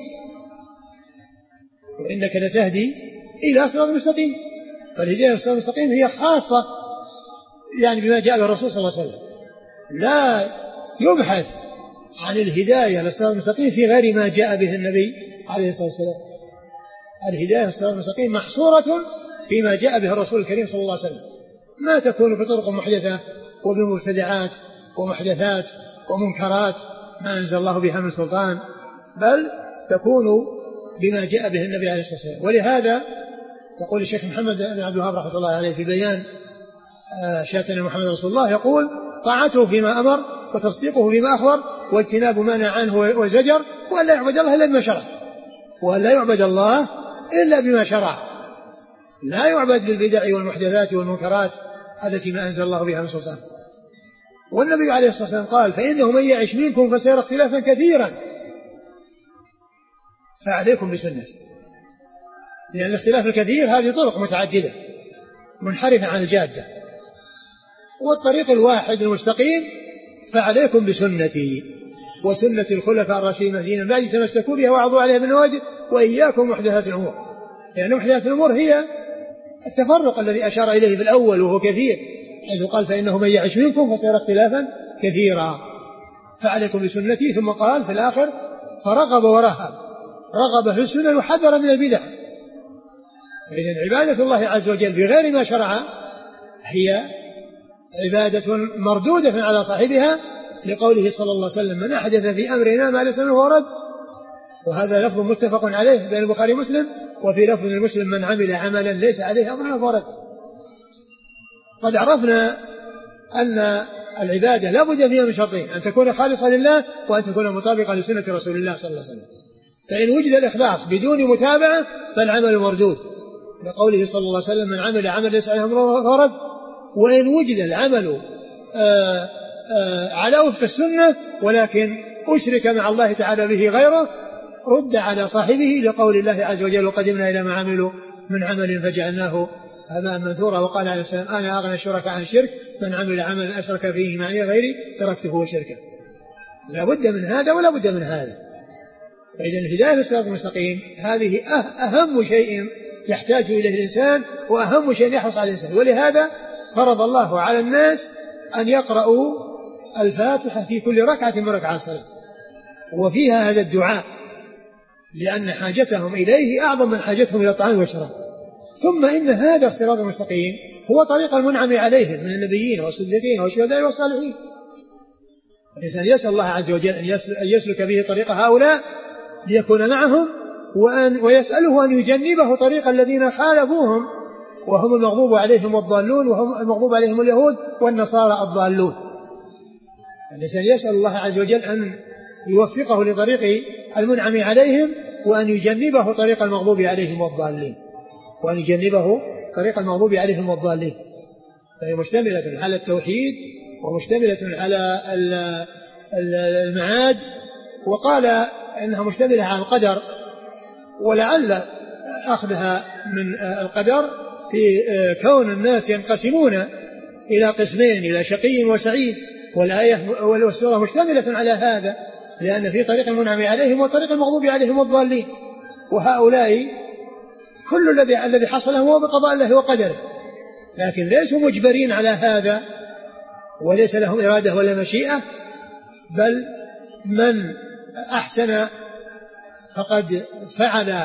وإنك لتهدي إلى صراط مستقيم. فالهداية إلى صراط مستقيم هي خاصة يعني بما جاء به الرسول صلى الله عليه وسلم، لا يبحث عن الهداية للصراط المستقيم في غير ما جاء به النبي عليه الصلاة والسلام. الهداية للصراط المستقيم محصورة فيما جاء به الرسول الكريم صلى الله عليه وسلم، ما تكون بطرق محدثة وبمبتدعات ومحدثات ومنكرات ما أنزل الله بها من سلطان، بل تكون بما جاء به النبي عليه الصلاة والسلام. ولهذا يقول الشيخ محمد بن عبد الوهاب رحمه الله عليه في بيان شاتنا محمد رسول الله، يقول طاعته فيما أمر وتصديقه فيما أخبر واجتناب ما نهى عنه وزجر، وأن لا يعبد الله إلا بما شرع، وأن لا يعبد الله إلا بما شرع، لا يعبد بالبدع والمحدثات والمنكرات التي ما أنزل الله بها من سلطان. والنبي عليه الصلاة والسلام قال فإنه من يعش منكم فسيرى اختلافا كثيرا فعليكم بسنة، لأن الاختلاف الكثير هذه طرق متعددة منحرفة عن الجادة، والطريق الواحد المستقيم فعليكم بسنتي وسنة الخلفاء الراشدين المهديين من بعد تمسكوا بها وعضوا عليها بالنواجذ وإياكم محدثات الأمور، لأن محدثات الأمور هي التفرق الذي أشار إليه في الأول وهو كثير، حيث قال فإنه من يعش منكم فسيرى اختلافا كثيرا فعليكم بسنتي، ثم قال في الآخر فرغب ورهب، رغب في السنن وحذر من البدع. إذن عبادة الله عز وجل بغير ما شرع هي عبادة مردودة على صاحبها، لقوله صلى الله عليه وسلم من أحدث في أمرنا ما ليس منه ورد، وهذا لفظ متفق عليه بين البخاري ومسلم، وفي لفظ المسلم من عمل عملا ليس عليه أمرنا فورد. قد عرفنا أن العبادة لا بد فيها من شرطين، أن تكون خالصة لله وأن تكون مطابقة لسنة رسول الله صلى الله عليه وسلم، فإن وجد الإخلاص بدون متابعة فالعمل مردود، لقوله صلى الله عليه وسلم من عمل عملا ليس عليه أمرنا فورد. وإن وجد العمل على وفق السنة ولكن أشرك مع الله تعالى به غيره رد على صاحبه، لقول الله عز وجل وقدمنا إلى ما عملوا من عمل فجعلناه هباء منثورا، وقال عليه السلام أنا أغنى الشركاء عن الشرك من عمل عملا أشرك فيه معي غيري تركته وشركه. لا بد من هذا ولا بد من هذا. فإذا الهداية للصراط المستقيم هذه أهم شيء يحتاج إليه الإنسان وأهم شيء يحرص على الإنسان، ولهذا فرض الله على الناس أن يقرأوا الفاتحة في كل ركعة من ركعات الصلاة، وفيها هذا الدعاء، لأن حاجتهم إليه أعظم من حاجتهم إلى الطعام والشراب. ثم إن هذا الصراط المستقيم هو طريق المنعم عليهم من النبيين والصديقين والشهداء والصالحين. الإنسان يسأل الله عز وجل أن يسلك به طريق هؤلاء ليكون معهم، ويسأله أن يجنبه طريق الذين خالفوهم وهم المغضوب عليهم والضالون، وهم المغضوب عليهم اليهود والنصارى الضالون. الإنسان يسأل الله عز وجل أن يوفقه لطريق المنعم عليهم، وأن يجنبه طريق المغضوب عليهم والضالين، وأن يجنبه طريق المغضوب عليهم والضالين. فهي مشتملة على التوحيد ومشتملة على المعاد، وقال إنها مشتملة على القدر، ولعل أخذها من القدر في كون الناس ينقسمون إلى قسمين، إلى شقي وسعيد، والآية والسورة مشتملة على هذا، لأن في طريق المنعم عليهم وطريق المغضوب عليهم والضالين، وهؤلاء كل الذي حصل هو بقضاء الله وقدره، لكن ليسوا مجبرين على هذا وليس لهم إرادة ولا مشيئة، بل من أحسن فقد فعل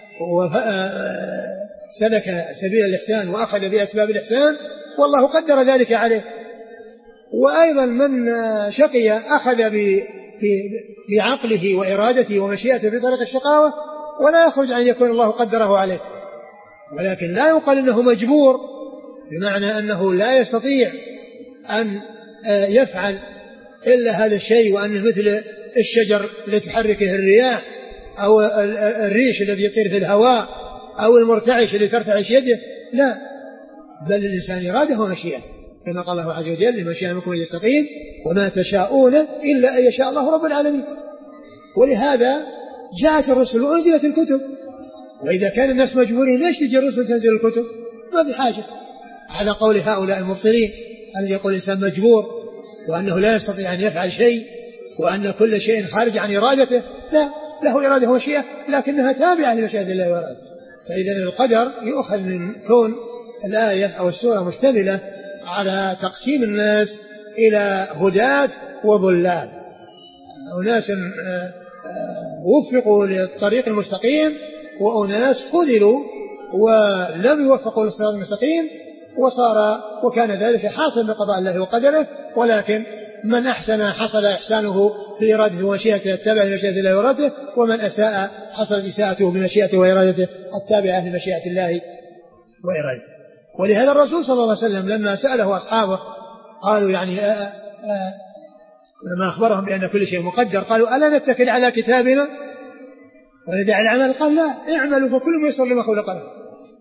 وسلك سبيل الإحسان وأخذ بأسباب الإحسان والله قدر ذلك عليه. وأيضا من شقي أخذ بعقله وإرادته ومشيئته في طريق الشقاوة ولا يخرج عن يكون الله قدره عليه، ولكن لا يقال أنه مجبور، بمعنى أنه لا يستطيع أن يفعل إلا هذا الشيء، وأنه مثل الشجر الذي تحركه الرياح، أو الريش الذي يطير في الهواء، أو المرتعش الذي ترتعش يده، لا، بل الإنسان إرادة ومشيئة، كما قال الله عز وجل لمن شاء منكم أن يستقيم وما تشاءون إلا أن يشاء الله رب العالمين. ولهذا جاءت الرسل وأنزلت الكتب، وإذا كان الناس مجبورين ليش تجي الرسل تنزل الكتب؟ ما بحاجة، على قول هؤلاء المبطلين أن يقول الإنسان مجبور وأنه لا يستطيع أن يفعل شيء وأن كل شيء خارج عن إرادته، لا، له إرادة ومشيئة لكنها تابعة لمشيئة الله وإرادته. فإذا القدر يؤخذ من كون الآية أو السورة مشتملة على تقسيم الناس إلى هداة وضلال، أناس وفقوا للطريق المستقيم وأناس خذلوا ولم يوفقوا للصراط المستقيم وكان ذلك حاصل بقضاء الله وقدره. ولكن من أحسن حصل إحسانه بإرادته ومشيئته التابعة لمشيئة الله وإرادته، ومن أساء حصلت إساءته بمشيئته وإرادته التابعة لمشيئة الله وإرادته. ولهذا الرسول صلى الله عليه وسلم لما سأله أصحابه قالوا يعني لما أخبرهم بأن كل شيء مقدر قالوا ألا نتكل على كتابنا وندع العمل؟ قال لا، اعملوا فكل ميسر لما خلق له.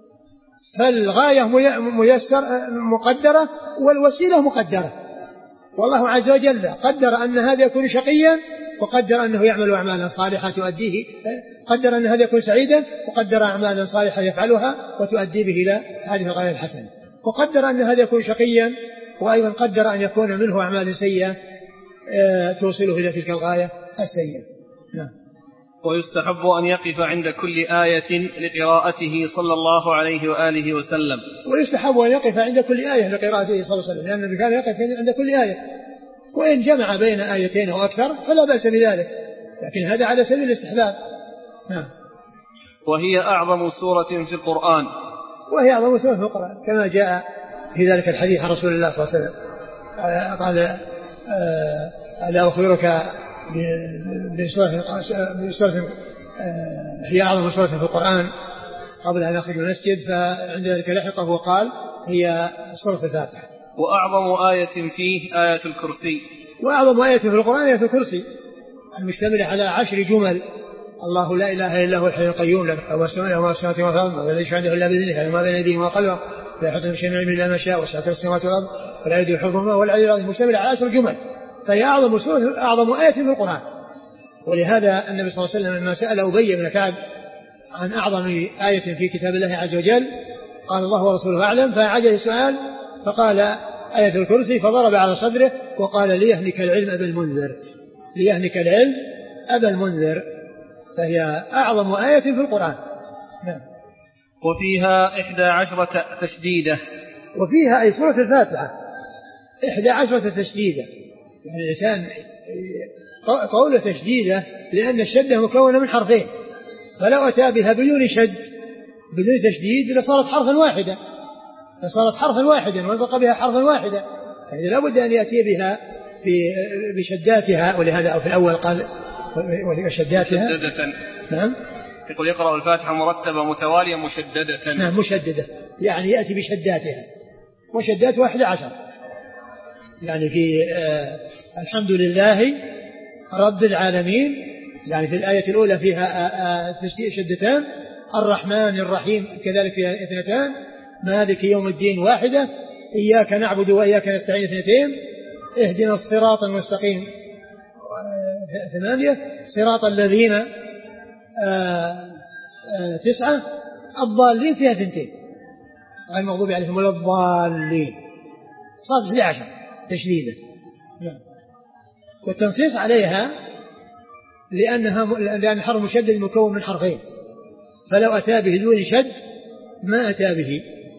فالغاية مقدرة والوسيلة مقدرة، والله عز وجل قدر أن هذا يكون شقيا وقدر أنه يعمل أعمالا صالحة تؤديه، قدر أن هذا يكون سعيدا وقدر أعمالا صالحة يفعلها وتؤدي به إلى هذه الغاية الحسنة، وقدر أن هذا يكون شقيا وأيضا قدر أن يكون منه أعمال سيئة توصله إلى تلك الغاية السيئة. نعم. ويستحب أن يقف عند كل آية لقراءته صلى الله عليه وآله وسلم. ويستحب أن يقف عند كل آية لقراءته صلى الله عليه وسلم، لأن النبي كان يقف عند كل آية، وإن جمع بين آيتين أو أكثر فلا بأس بذلك، لكن هذا على سبيل الاستحباب. نعم. وهي أعظم سورة في القرآن. وهي أعظم سورة في القرآن كما جاء في ذلك الحديث عن رسول الله صلى الله عليه وسلم قال ألا أخبرك بسورة هي أعظم سورة في القرآن قبل أن أخرج من المسجد، فعند ذلك لحقه وقال هي سورة الفاتحة. وأعظم آية فيه آية الكرسي. وأعظم آية في القرآن آية الكرسي المشتملة على 10 جمل: الله لا إله إلا هو الحي القيوم لا تأخذه سنة وما السماوات والأرض ولا شيء عنده إلا بإذنه ما بين أيديهم وقلبهم لا يحيطون بشيء من علمه إلا ما شاء وسع السماوات والأرض ولا يدري حفظهما والعلي العظيم، مشتملة على 10 جمل، فهي أعظم سورة أعظم آية في القرآن. ولهذا النبي صلى الله عليه وسلم لما سأل أبي بن كعب عن أعظم آية في كتاب الله عز وجل قال الله ورسوله أعلم، فأعاد السؤال فقال آية الكرسي، فضرب على صدره وقال ليهلك العلم أبا المنذر، ليهلك العلم أبا المنذر، فهي أعظم آية في القرآن. نعم. وفيها 11 تشديدة. وفيها أي سورة الفاتحة 11 تشديدة، يعني الإنسان قول تشديدة لأن الشدة مكونة من حرفين، فلو أتى بها بدون شد بدون تشديد لصارت حرفا واحدا، فصارت حرفا واحدا وانطق بها حرفا واحدا، يعني لا بد أن يأتي بها بشداتها، ولهذا أو في الأول قال وشداتها. مشددة. نعم. يقول يقرأ الفاتحة مرتبة متوالية مشددة. نعم مشددة، يعني يأتي بشداتها، وشدات 11 يعني في الحمد لله رب العالمين، يعني في الآية الأولى فيها شدتان، الرحمن الرحيم كذلك فيها 2، مالك يوم الدين 1، إياك نعبد وإياك نستعين 2، اهدنا الصراط المستقيم 8، صراط الذين 9، الضالين فيها 2 غير المغضوب عليهم ولا الضالين، صارت 11 تشديدا. والتنصيص عليها لأن حرف مشدد مكون من حرفين، فلو أتى به دون شد ما أتى به.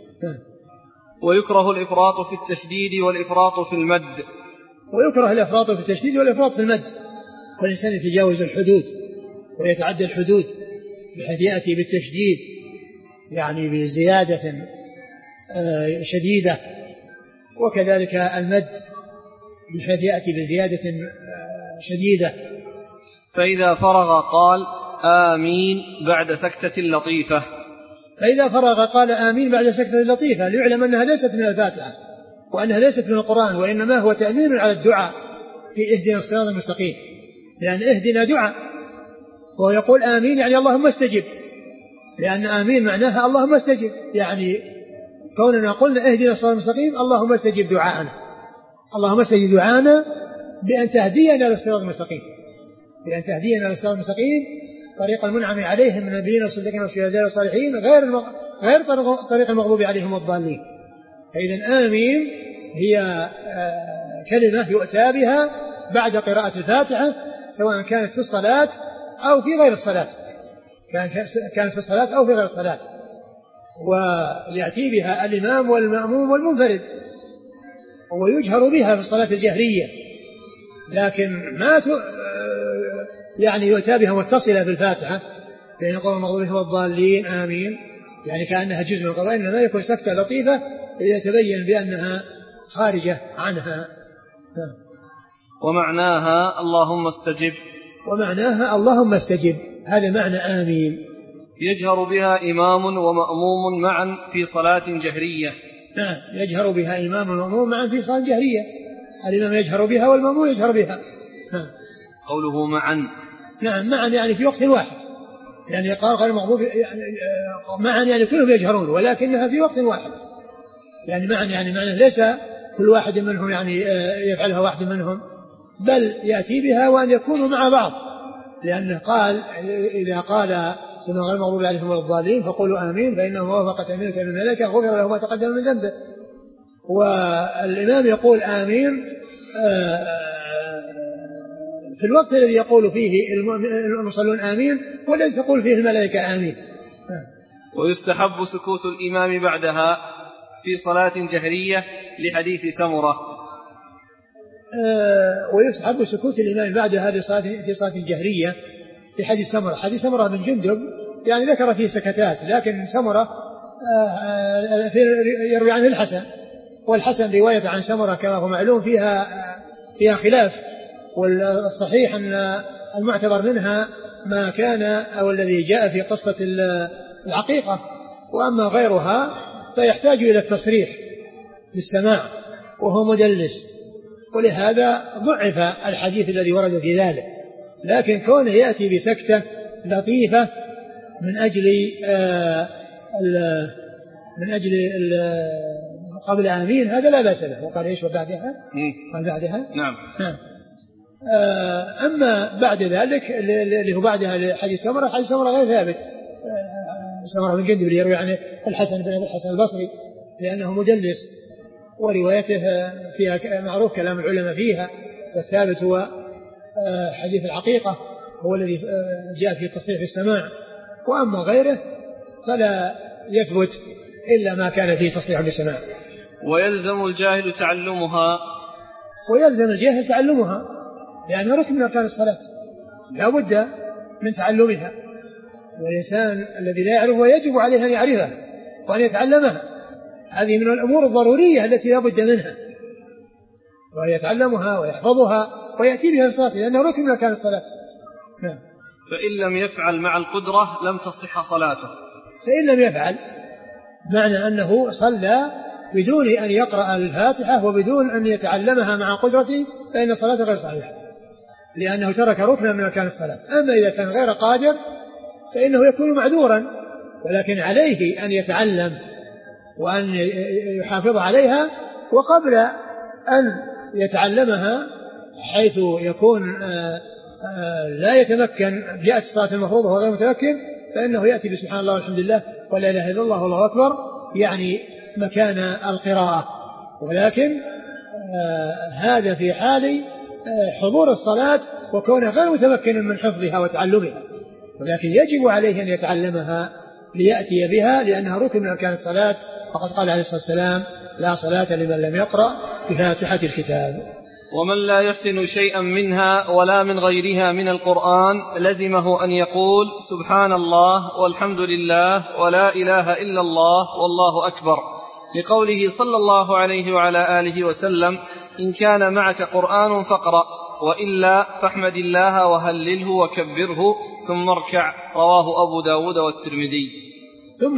ويكره الإفراط في التشديد والإفراط في المد. ويكره الإفراط في التشديد والإفراط في المد، والإنسان يتجاوز الحدود ويتعدى الحدود بحيث يأتي بالتشديد يعني بزيادة شديدة، وكذلك المد بحيث يأتي بزيادة شديدة. فإذا فرغ قال آمين بعد سكتة لطيفة. فإذا فرغ قال آمين بعد سكتة لطيفة، ليعلم أنها ليست من الفاتحة وأنها ليست من القرآن، وإنما هو تأمين على الدعاء في اهدنا الصراط المستقيم، لأن اهدنا دعاء، وهو يقول آمين يعني اللهم استجب، لأن آمين معناها اللهم استجب، يعني كوننا قلنا اهدنا الصراط المستقيم اللهم استجب دعاءنا، اللهم استجب دعاءنا بأن تهدينا للصراط المستقيم، بأن تهدينا للصراط المستقيم طريق المنعم عليهم من النبيين والصديقين والشهداء والصالحين غير طريق المغضوب عليهم والضالين. فإذا آمين هي كلمة يؤتى بها بعد قراءة الفاتحة، سواء كانت في الصلاة أو في غير الصلاة، كانت في الصلاة أو في غير الصلاة، ويأتي بها الإمام والمأموم والمنفرد، ويجهر بها في الصلاة الجهرية، لكن ما يعني يؤتى بها متصلة بالفاتحة، لأن يقول المغضوب عليهم والضالين آمين يعني كأنها جزء من القرآن، إنما يكون سكتة لطيفة يتبين بأنها خارجة عنها. ومعناها اللهم استجب. ومعناها اللهم استجب، هذا معنى آمين. يجهر بها إمام ومأموم معا في صلاة جهرية. نعم يجهر بها إمام ومأموم معا في صلاة جهرية، الإمام يجهر بها والمأموم يجهر بها. قوله معا. نعم معا يعني في وقت واحد، يعني قال غير المغضوب يعني معا يعني كلهم يجهرون ولكنها في وقت واحد، يعني معا يعني معنى ليس كل واحد منهم يعني يفعلها واحد منهم، بل يأتي بها وأن يكونوا مع بعض، لأنه قال إذا قال إنه غير المغضوب عليهم ولا الضالين فقولوا آمين فإنه وافق تأمينة من الملائكة غفر له ما تقدم من ذنبه. والإمام يقول آمين في الوقت الذي يقول فيه المصلون آمين والذي تقول فيه الملائكة آمين. ويستحب سكوت الإمام بعدها في صلاة جهرية لحديث سمرة. ويستحب سكوت الإمام بعدها في صلاة جهرية لحديث سمرة. حديث سمرة بن جندب يعني ذكر فيه سكتات، لكن سمرة يروي عنه الحسن، والحسن رواية عن سمرة كما هو معلوم فيها خلاف، والصحيح أن المعتبر منها ما كان أو الذي جاء في قصة العقيقة، وأما غيرها فيحتاج إلى التصريح بالسماع وهو مدلس، ولهذا ضعف الحديث الذي ورد في ذلك. لكن كونه يأتي بسكتة لطيفة من أجل قبل آمين هذا لا بأس له. وقال إيش وبعدها؟ قال بعدها نعم. أما بعد ذلك اللي هو بعدها حديث سمرة، حديث سمرة غير ثابت. سمرة بن جندب اللي يروي عنه الحسن بن أبي الحسن البصري لأنه مدلس، وروايته فيها معروف كلام العلماء فيها، والثابت هو حديث العقيقة هو الذي جاء فيه التصريح بالسماع، وأما غيره فلا يثبت إلا ما كان فيه تصريح بالسماع. ويلزم الجاهل تعلمها لأنها ركن من أركان الصلاة لا بد من تعلمها، والإنسان الذي لا يعرفها يجب عليه أن يعرفها وأن يتعلمها. هذه من الأمور الضرورية التي لا بد منها، ويتعلمها ويحفظها ويأتي بها الصلاة لأنها ركن من أركان الصلاة. فإن لم يفعل مع القدرة لم تصح صلاته. فإن لم يفعل معنى أنه صلى بدون أن يقرأ الفاتحة وبدون أن يتعلمها مع قدرته فإن صلاته غير صحيحة، لأنه ترك ركنا من أركان الصلاة. أما إذا كان غير قادر فإنه يكون معذورا، ولكن عليه أن يتعلم وأن يحافظ عليها، وقبل أن يتعلمها حيث يكون لا يتمكن جاءت الصلاة المفروضة وهو غير متمكن فإنه يأتي بسبحان الله والحمد لله ولا إله إلا الله والله أكبر يعني مكان القراءة. ولكن هذا في حال حضور الصلاة وكونه غير متمكن من حفظها وتعلمها، ولكن يجب عليه أن يتعلمها ليأتي بها لأنها ركن من أركان الصلاة. فقد قال عليه الصلاة والسلام لا صلاة لمن لم يقرأ بفاتحة الكتاب. ومن لا يحسن شيئا منها ولا من غيرها من القرآن لزمه أن يقول سبحان الله والحمد لله ولا إله إلا الله والله أكبر، لقوله صلى الله عليه وعلى آله وسلم إن كان معك قرآن فاقرأ وإلا فاحمد الله وهلله وكبره ثم اركع، رواه أبو داود والترمذي. ثم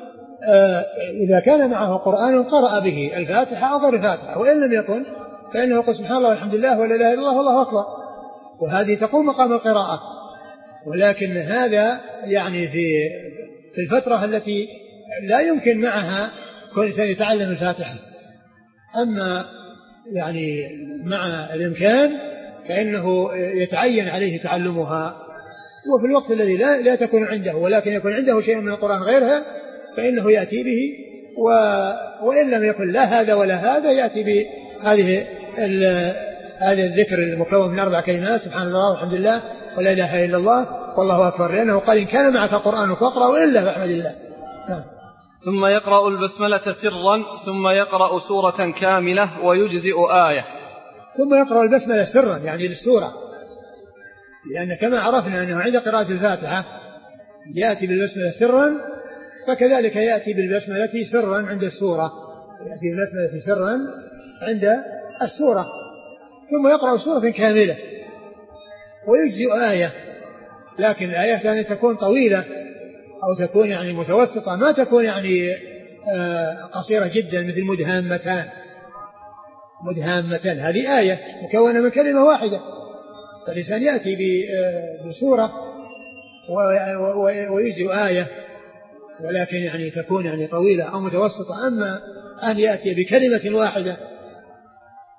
إذا كان معه قرآن قرأ به الفاتحة أو غير الفاتحة، وإن لم يكن فإنه يقول سبحان الله والحمد لله ولا إله إلا الله والله أكبر، وهذه تقوم مقام القراءة. ولكن هذا يعني في الفترة التي لا يمكن معها كل إنسان يتعلم الفاتحة. أما يعني مع الإمكان فإنه يتعين عليه تعلمها، وفي الوقت الذي لا تكون عنده ولكن يكون عنده شيء من القرآن غيرها فإنه يأتي به، وإن لم يكن لا هذا ولا هذا يأتي بهذه هذا الذكر المكون من 4 كلمات سبحان الله والحمد لله ولا إله إلا الله والله أكبر، لأنه قال إن كان معك قرآن فاقرأ وإلا فاحمد الله. ثم يقرأ البسملة سرا ثم يقرأ سورة كاملة ويجزئ آية. ثم يقرأ البسملة سرا يعني للسورة، لأن كما عرفنا أنه عند قراءة الفاتحة يأتي بالبسملة سرا، فكذلك يأتي بالبسملة سرا عند السورة، يأتي بالبسملة سرا عند السورة، ثم يقرأ سورة كاملة ويجزئ آية. لكن الآية يعني تكون طويلة أو تكون يعني متوسطة، ما تكون يعني قصيرة جدا مثل مدهامتان هذه آية مكونة من كلمة واحدة، فالإنسان يأتي بسورة ويجزئ آية، ولكن يعني تكون يعني طويلة أو متوسطة. أما أن يأتي بكلمة واحدة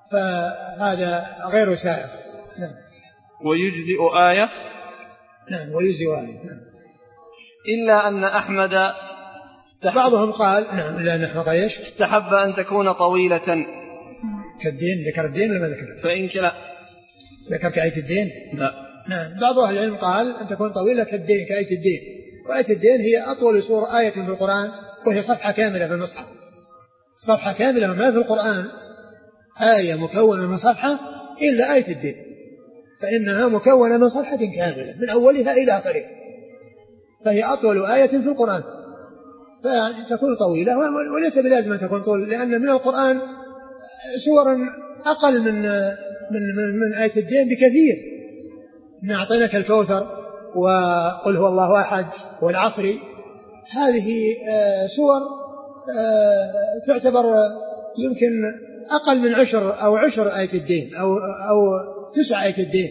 فهذا غير سائغ. نعم. ويجزئ آية. نعم ويجزئ آية. نعم. إلا أن أحمد بعضهم قال نعم إلا أن أحمد إيش استحب أن تكون طويلة كالدين. ذكر الدين ولا ما ذكر؟ فإن كلا ذكر كآية الدين. لا. نعم بعض أهل العلم قال أن تكون طويلة كالدين كآية الدين. وآية الدين هي أطول سورة آية في القرآن وهي صفحة كاملة في المصحف. صفحة كاملة ما في القرآن آية مكونة من صفحة إلا آية الدين، فإنها مكونة من صفحة كاملة من أولها إلى آخرها، فهي أطول آية في القرآن، فتكون طويلة. وليس بلازم أن تكون طويلة، لأن من القرآن سورا أقل من آية الدين بكثير. إن أعطيناك الكوثر وقل هو الله أحد والعصر، هذه سور تعتبر يمكن أقل من 10 أو 10 آية الدين أو 9 آية الدين.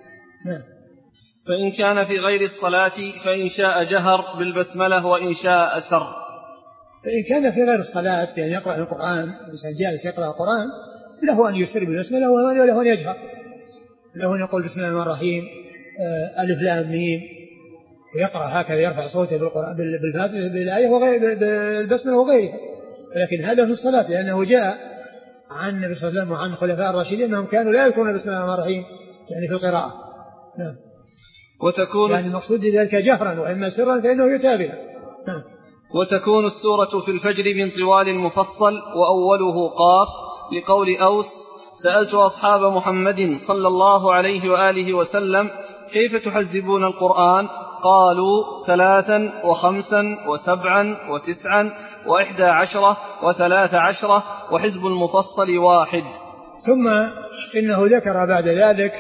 فإن كان في غير الصلاة فإن شاء جهر بالبسملة وإن شاء أسر. فإن كان في غير الصلاة يعني يقرأ القرآن، الإنسان جالس يقرأ القرآن، له أن يسر بالبسملة وله أن يجهر، له أن يقول بسم الله الرحمن الرحيم ألف لام ميم ويقرأ هكذا، يرفع صوته بالقرآن بالفاتحة بالآية وغير بالبسملة وغيرها. ولكن هذا في الصلاة، لأنه جاء عن النبي صلى الله عليه وسلم وعن الخلفاء الراشدين أنهم كانوا لا يذكرون بسم الله الرحمن الرحيم يعني في القراءة. نعم. وتكون يعني المقصود ذلك جهرا، وإما سرا فإنه يتابع. نعم. وتكون السورة في الفجر من طوال المفصل وأوله قاف، لقول أوس سألت أصحاب محمد صلى الله عليه وآله وسلم كيف تحزبون القرآن؟ قالوا 3 و5 و7 و9 و11 و13 وحزب المفصل 1. ثم إنه ذكر بعد ذلك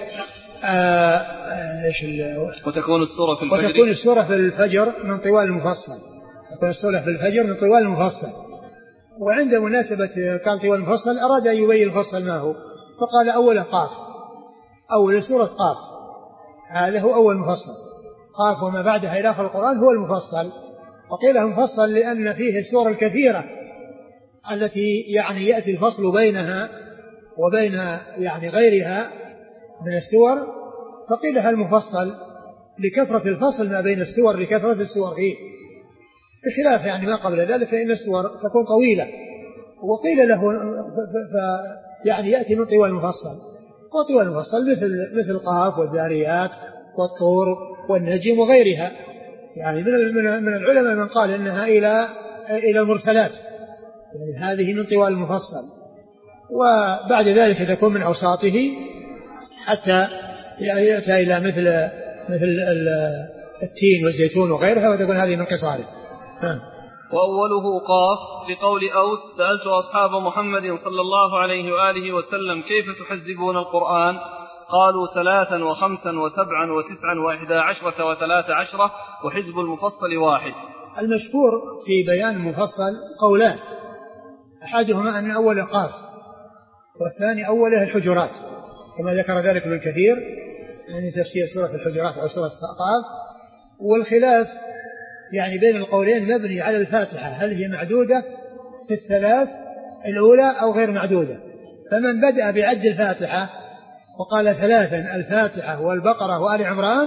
وتكون السورة في الفجر من طوال المفصل. تكون السورة في الفجر من طوال المفصل. وعند مناسبة قال طوال المفصل أراد أن يبين المفصل ما هو، فقال أول قاف، أول سورة قاف، هذا هو أول مفصل. قاف وما بعدها إلى آخر القرآن هو المفصل. وقيل مفصل لأن فيه السور الكثيرة التي يعني يأتي الفصل بينها وبين يعني غيرها من السور، فقيلها المفصل لكثرة الفصل ما بين السور، لكثرة السور فيه، بخلاف يعني ما قبل ذلك فإن السور تكون طويلة. وقيل له يعني يأتي من طوال المفصل، وطوال المفصل مثل قاف والذاريات والطور والنجم وغيرها. يعني من العلماء من قال إنها إلى المرسلات، يعني هذه من طوال المفصل. وبعد ذلك تكون من أوساطه حتى يأتي إلى مثل التين والزيتون وغيرها، وتكون هذه من قصاره. وأوله قاف، لقول أوس سألت أصحاب محمد صلى الله عليه وآله وسلم كيف تحزبون القرآن؟ قالوا 3 و5 و7 و9 و11 و13 وحزب المفصل 1. المشهور في بيان المفصل قولان، أحدهما أن أول قاف، والثاني أوله الحجرات، كما ذكر ذلك ابن كثير يعني تفسير سورة الحجرات أو سورة قاف. والخلاف يعني بين القولين مبني على الفاتحة، هل هي معدودة في الثلاث الأولى أو غير معدودة. فمن بدأ بعد الفاتحة وقال 3 الفاتحة والبقرة وآل عمران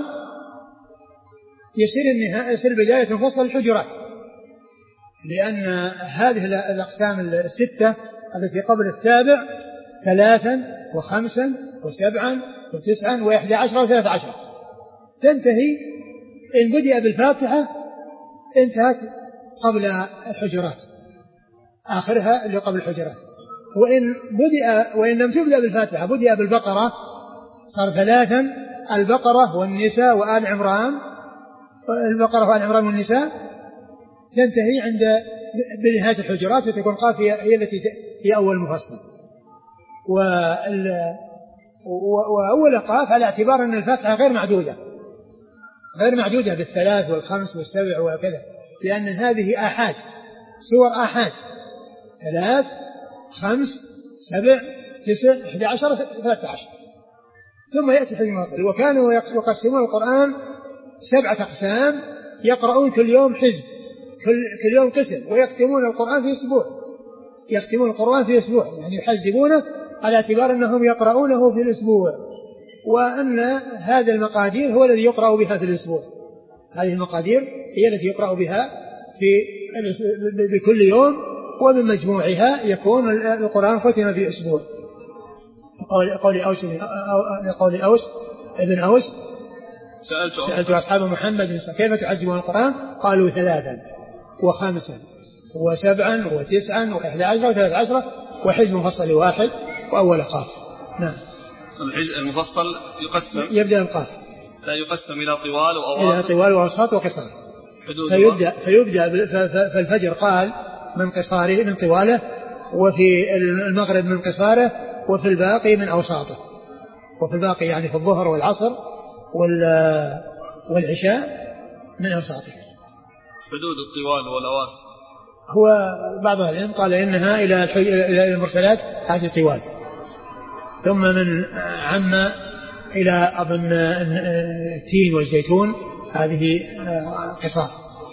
يصير بداية مفصل الحجرات، لأن هذه الأقسام 6 التي قبل 7 3 و5 و7 و9 و11 و13 تنتهي إن بدأ بالفاتحة انتهت قبل الحجرات، آخرها اللي قبل الحجرات. وإن لم تبدأ بالفاتحة بدأ بالبقرة صار 3 البقرة والنساء وآل عمران، البقرة وآل عمران والنساء تنتهي عند بنهاية الحجرات، وتكون قاف هي التي هي أول مفصل. وأول قاف على اعتبار أن الفاتحة غير معدودة بالثلاث والخمس والسبع وكذا، لأن هذه آحاد، سور آحاد، 3 5 7 9 11 13. ثم يأتي حزب المفصل. وكانوا يقسمون القرآن 7 أقسام، يقرؤون كل يوم حزب، كل يوم قسم، ويختمون القرآن في أسبوع، يعني يحزبونه على اعتبار أنهم يقرؤونه في الأسبوع، وأن هذا المقادير هو الذي يقرأ بها في الأسبوع. هذه المقادير هي التي يقرأ بها بكل يوم، ومن مجموعها يكون القرآن ختم في أسبوع. قول أوس ابن أوس سألت أصحاب محمد كيف تعزمون القرآن؟ قالوا 3 و5 و7 و9 و11 و13 وحزب مفصل 1 وأول قاف. نعم. الحزب المفصل يقسم يبدأ بقاف، لا يقسم إلى طوال وأوسط، إلى طوال وأوسط وقصار. فيبدأ فالفجر قال من قصاره من طواله، وفي المغرب من قصاره، وفي الباقي من أوساطه. وفي الباقي يعني في الظهر والعصر والعشاء من أوساطه. حدود الطوال والأواسط هو بعض العلم قال إنها إلى المرسلات هذه طوال، ثم من عم إلى أظن التين والزيتون هذه قصار.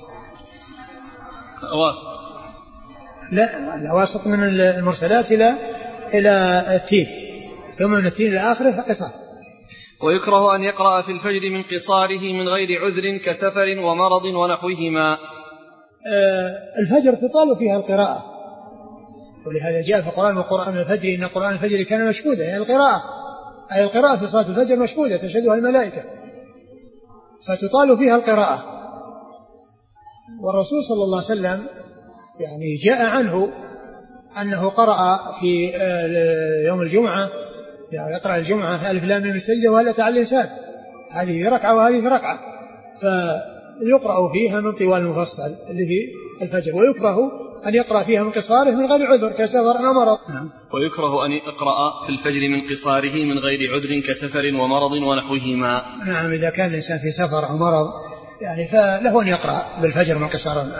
أواسط لا، الأواسط من المرسلات إلى التين، ثم من التين إلى آخره فقصار. ويكره أن يقرأ في الفجر من قصاره من غير عذر كسفر ومرض ونحوهما. الفجر تطال فيها القراءة، ولهذا جاء في القرآن وقرآن الفجر إن قرآن الفجر كان مشهودا، يعني القراءة أي القراءة في صلاة الفجر مشهودة تشهدها الملائكة، فتطال فيها القراءة. والرسول صلى الله عليه وسلم يعني جاء عنه أنه قرأ في يوم الجمعة، يعني يقرأ الجمعة ألف لام ميم السجدة وهل أتى على الإنسان، هذه ركعة وهذه ركعة، فيقرأ فيها من طوال المفصل اللي هي الفجر، ويكره أن يقرأ فيها من قصاره من غير عذر كسفر أو مرض. ويكره أن يقرأ في الفجر من قصاره من غير عذر كسفر ومرض ونحوهما. نعم، إذا كان الإنسان في سفر أو مرض يعني فله أن يقرأ بالفجر من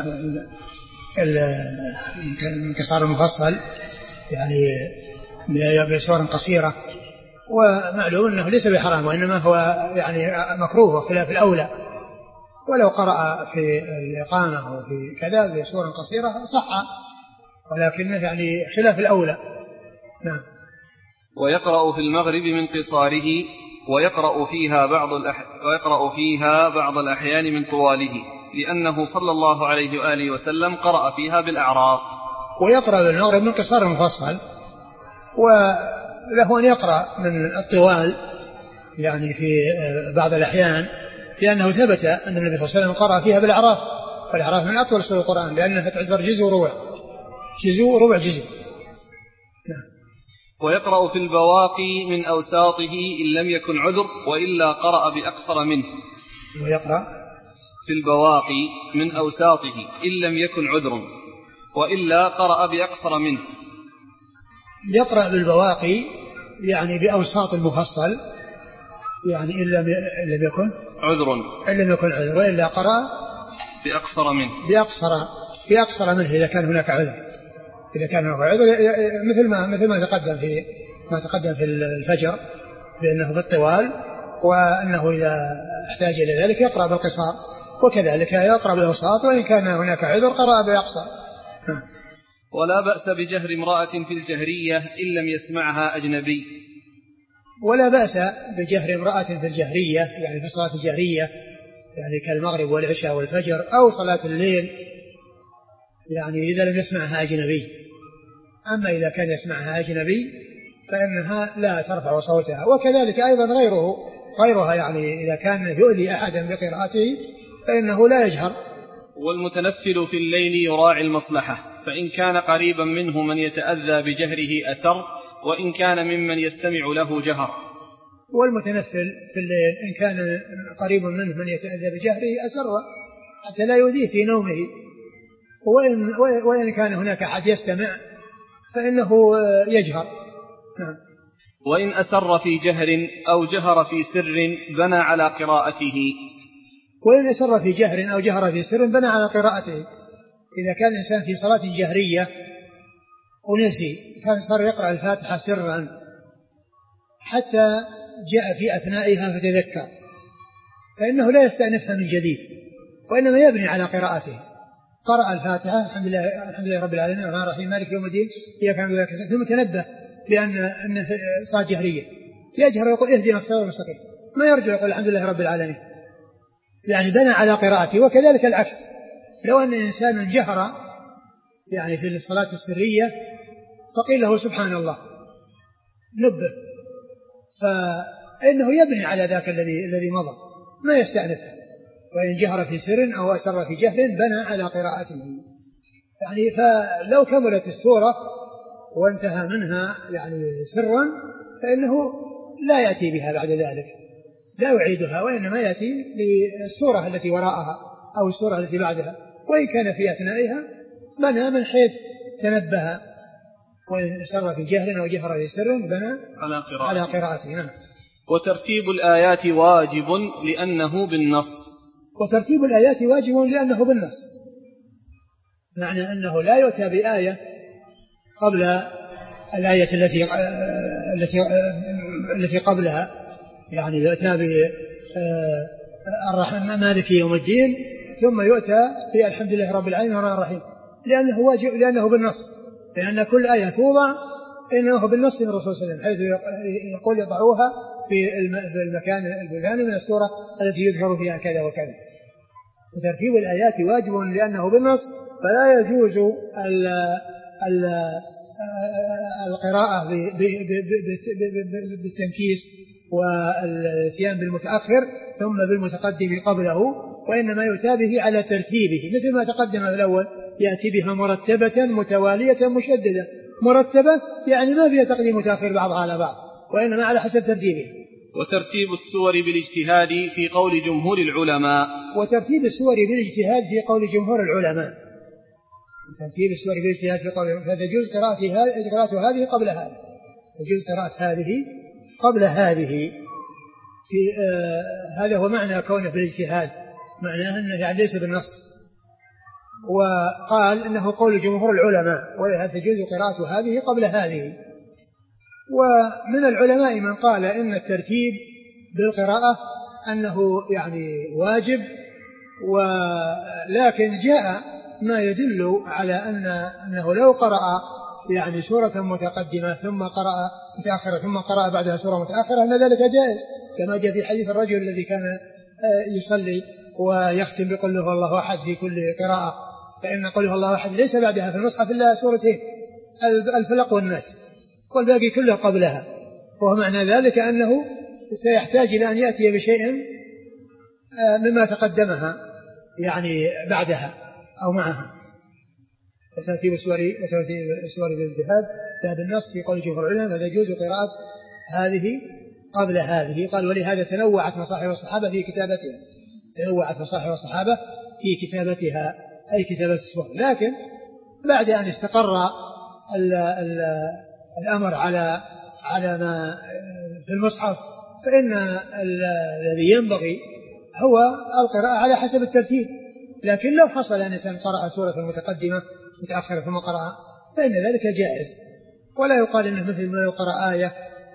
قصار المفصل يعني بسور قصيرة، ومعلوم أنه ليس بحرام، وإنما هو يعني مكروه وخلاف الأولى. ولو قرأ في الإقامة وفي كذا بسور قصيرة صح، ولكنه يعني خلاف الأولى. نعم. ويقرأ في المغرب من قصاره ويقرأ فيها بعض الأحيان من طواله، لأنه صلى الله عليه وآله وسلم قرأ فيها بالأعراف. ويقرأ بالمغرب من قصار المفصل، وله أن يقرأ من الطوال يعني في بعض الأحيان، لأنه ثبت أن النبي صلى الله عليه وسلم قرأ فيها بالأعراف، والأعراف من أطول سور القرآن لأنها تعتبر جزء وربع جزء. نعم. ويقرأ في البواقي من أوساطه إن لم يكن عذر، وإلا قرأ بأقصر منه. ويقرأ في البواقي من أوساطه إن لم يكن عذر، وإلا قرأ بأقصر منه. يقرأ بالبواقي يعني بأوساط المفصل، يعني إن لم يكن عذر، وإلا قرأ بأقصر منه إذا كان هناك عذر. إذا كان هناك عذر مثل ما تقدم في الفجر بأنه في الطوال، وأنه إذا احتاج إلى ذلك يقرأ بالقصار، وكذلك يقرأ بالأوساط، وإن كان هناك عذر قرأ بأقصر. ولا بأس بجهر امرأة في الجهرية إن لم يسمعها أجنبي. ولا بأس بجهر امرأة في الجهرية يعني في صلاة الجهرية، يعني كالمغرب والعشاء والفجر أو صلاة الليل، يعني إذا لم يسمعها أجنبي. أما إذا كان يسمعها أجنبي فإنها لا ترفع صوتها، وكذلك أيضا غيرها يعني إذا كان يؤذي أحدا بقراءته فإنه لا يجهر. والمتنفل في الليل يراعي المصلحة، فإن كان قريبا منه من يتأذى بجهره أسر، وإن كان ممن يستمع له جهر. والمتنفل في الليل إن كان قريبا منه من يتأذى بجهره أسر حتى لا يؤذيه في نومه، وإن كان هناك أحد يستمع فإنه يجهر. نعم. وإن أسر في جهر أو جهر في سر بنى على قراءته. وإن أسر في جهر أو جهر في سر بنى على قراءته. إذا كان الإنسان في صلاة جهرية ونسي كان صار يقرأ الفاتحة سرا حتى جاء في أثنائها فتذكر، فإنه لا يستأنفها من جديد، وإنما يبني على قراءته. قرأ الفاتحة الحمد لله رب العالمين الرحمن الرحيم مالك يوم الدين إياك نعبد وإياك نستعين، ثم تنبه لأن صلاة جهرية، يجهر ويقول اهدنا الصراط المستقيم، ما يرجع يقول الحمد لله رب العالمين، يعني بنى على قراءته. وكذلك العكس، لو أن إنسان جهر يعني في الصلاة السرية فقيل له سبحان الله نبه، فإنه يبني على ذاك الذي مضى، ما يستأنفه، وإن جهر في سر أو أسر في جهر بنى على قراءته. يعني فلو كملت السورة وانتهى منها يعني سرا فإنه لا يأتي بها بعد ذلك، لا يعيدها، وإنما يأتي للسورة التي وراءها أو السورة التي بعدها، وإن كان في أثنائها بنى من حيث تنبه، وإن سر في جهر أو جهر في سر بنى على قراءته. نعم. وترتيب الآيات واجب لأنه بالنص. وترتيب الآيات واجب لأنه بالنص، معنى أنه لا يؤتى بآية قبل الآية التي قبلها، يعني يؤتى بالرحمن مالك يوم الدين ثم يؤتى بالحمد لله رب العالمين الرحمن الرحيم، لأنه واجب، لأنه بالنص، لأن كل آية توضع إنه بالنص من الرسول صلى الله عليه وسلم، حيث يقول يضعوها في المكان الفلاني من السورة التي يذكر فيها كذا وكذا. وترتيب الآيات واجب لأنه بالنص، فلا يجوز القراءة بالتنكيس والاتيان بالمتأخر ثم بالمتقدم قبله، وإنما يؤتى به على ترتيبه، مثل ما تقدم الأول، يأتي بها مرتبة متوالية مشددة. مرتبة يعني ما فيها تقديم متأخر بعضها على بعض، وإنما على حسب ترتيبه. وترتيب السور بالاجتهاد في قول جمهور العلماء. وترتيب السور بالاجتهاد في قول جمهور العلماء، ترتيب السور بالاجتهاد في قول، فتجوز قراءة هذه قبل هذه، تجوز قراءة هذه قبل هذه. في هذا هو معنى كونه بالاجتهاد، معناه أنه يعني ليس بالنص. وقال إنه قول جمهور العلماء، ولهذا تجوز قراءة هذه قبل هذه. ومن العلماء من قال إن الترتيب بالقراءة أنه يعني واجب، ولكن جاء ما يدل على أنه لو قرأ يعني سورة متقدمة ثم قرأ متأخرة ثم قرأ بعدها سورة متأخرة أن ذلك جائز، كما جاء في حديث الرجل الذي كان يصلي ويختم بقل هو الله أحد في كل قراءة، فإن قل هو الله أحد ليس بعدها في المصحف إلا سورتين، الفلق والناس، والباقي كله قبلها. وهو معنى ذلك أنه سيحتاج إلى أن يأتي بشيء مما تقدمها يعني بعدها أو معها. وترتيب السور بالاجتهاد لا بالنص في قول جمهور العلماء، فيجوز قراءة هذه قبل هذه. قال ولهذا تنوعت مصاحف الصحابة في كتابتها، تنوعت مصاحف الصحابة في كتابتها أي كتابة السور. لكن بعد أن استقر الأمر على ما في المصحف، فإن الذي ينبغي هو القراءة على حسب الترتيب. لكن لو حصل أن إنسان قرأ سورة متقدمة متأخرة ثم قرأ فإن ذلك جائز، ولا يقال إنه مثل ما يقرأ آية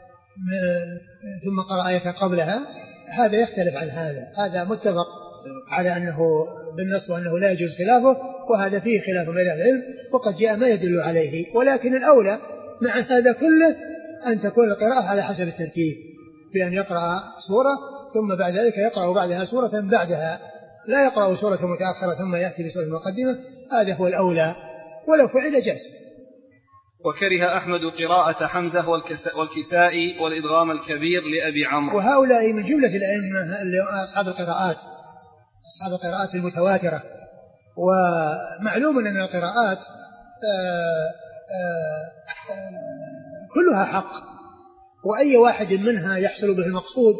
ثم قرأ آية قبلها، هذا يختلف عن هذا متفق على أنه بالنص وأنه لا يجوز خلافه، وهذا فيه خلاف بين العلم وقد جاء ما يدل عليه. ولكن الأولى مع هذا كله أن تكون القراءة على حسب الترتيب، بأن يقرأ سورة ثم بعد ذلك يقرأ بعدها سورة بعدها، لا يقرأ سورة متأخرة ثم يأتي بسورة مقدمة، هذا هو الأولى، ولو فعل جاز. وكره أحمد قراءة حمزة والكسائي والإدغام الكبير لأبي عمرو. وهؤلاء من جملة الأئمة أصحاب القراءات المتواترة. ومعلوم أن القراءات كلها حق، وأي واحد منها يحصل به المقصود،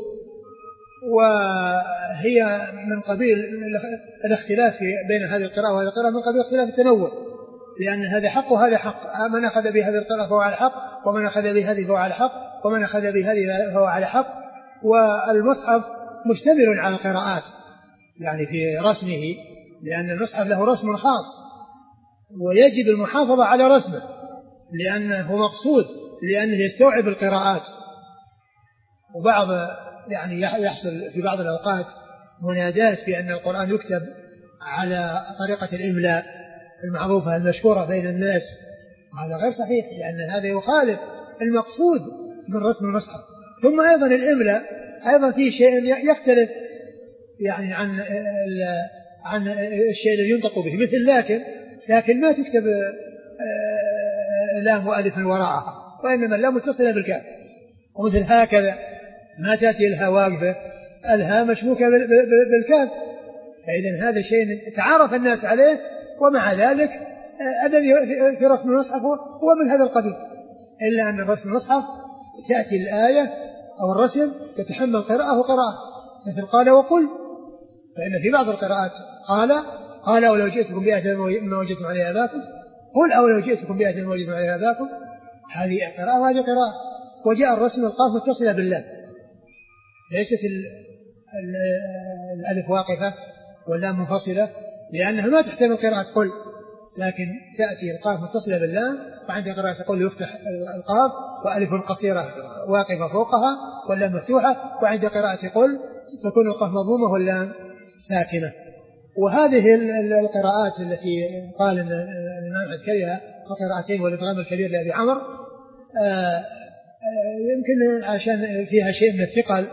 وهي من قبيل الاختلاف بين هذه القراءة وهذه القراءة من قبيل اختلاف التنوع، لأن هذا حق وهذا حق، من أخذ بهذه القراءة فهو على حق، ومن أخذ بهذه فهو على حق، ومن أخذ بهذه فهو على حق. والمصحف مشتمل على القراءات يعني في رسمه، لأن المصحف له رسم خاص ويجب المحافظة على رسمه لأنه مقصود، لأنه يستوعب القراءات. وبعض يعني يحصل في بعض الأوقات منادات بأن القرآن يكتب على طريقة الإملاء المعروفة المشهورة بين الناس، وهذا غير صحيح، لأن هذا يخالف المقصود من رسم المصحف. ثم أيضا الإملاء أيضا فيه شيء يختلف يعني عن الشيء الذي ينطق به، مثل لكن ما تكتب لام وألف وراءها، وإنما اللام متصلة بالكاف. ومثل هكذا ما تأتي الها واقفة، الها مشبوكة بالكاف. فإذا هذا شيء تعارف الناس عليه، ومع ذلك الذي في رسم المصحف هو من هذا القبيل، إلا أن رسم المصحف تأتي الآية أو الرسم يتحمل قراءة وقراءة، مثل قال وقل. فإن في بعض القراءات قال ولو جئتكم بآية مما وجدتم عليها آباءكم، قل أو لو جئتكم بآية مما وجدتم عليها آباءكم. هذه قراءة وهذه قراءة. وجاء الرسم القاف متصلة بالله، ليست الألف واقفة واللام منفصلة، لأنها ما تحتمل قراءة قل، لكن تأتي القاف متصلة باللام، وعند قراءة قل يفتح القاف وألف قصيرة واقفة فوقها واللام مفتوحة، وعند قراءة قل تكون القاف مضمومة واللام ساكنة. وهذه القراءات التي قال أن الإمام أحمد كره قراءتين والإدغام الكبير لأبي عمرو يمكن عشان فيها شيء من الثقل،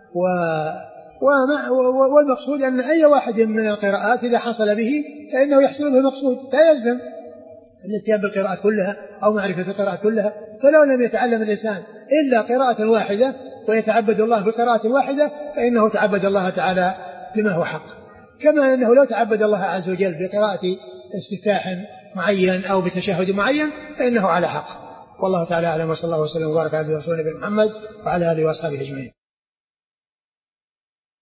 والمقصود أن أي واحد من القراءات إذا حصل به فإنه يحصل به المقصود، لا يلزم الاتيان بالقراءات كلها أو معرفة القراءات كلها. فلو لم يتعلم الإنسان إلا قراءة واحدة ويتعبد الله بقراءة واحدة فإنه تعبد الله تعالى بما هو حق، كما أنه لو تعبد الله عز وجل بقراءة استفتاح معين أو بتشهد معين فإنه على حق. والله تعالى أعلم، وصلى الله وسلم وبارك على رسول الله محمد وعلى آله وأصحابه أجمعين.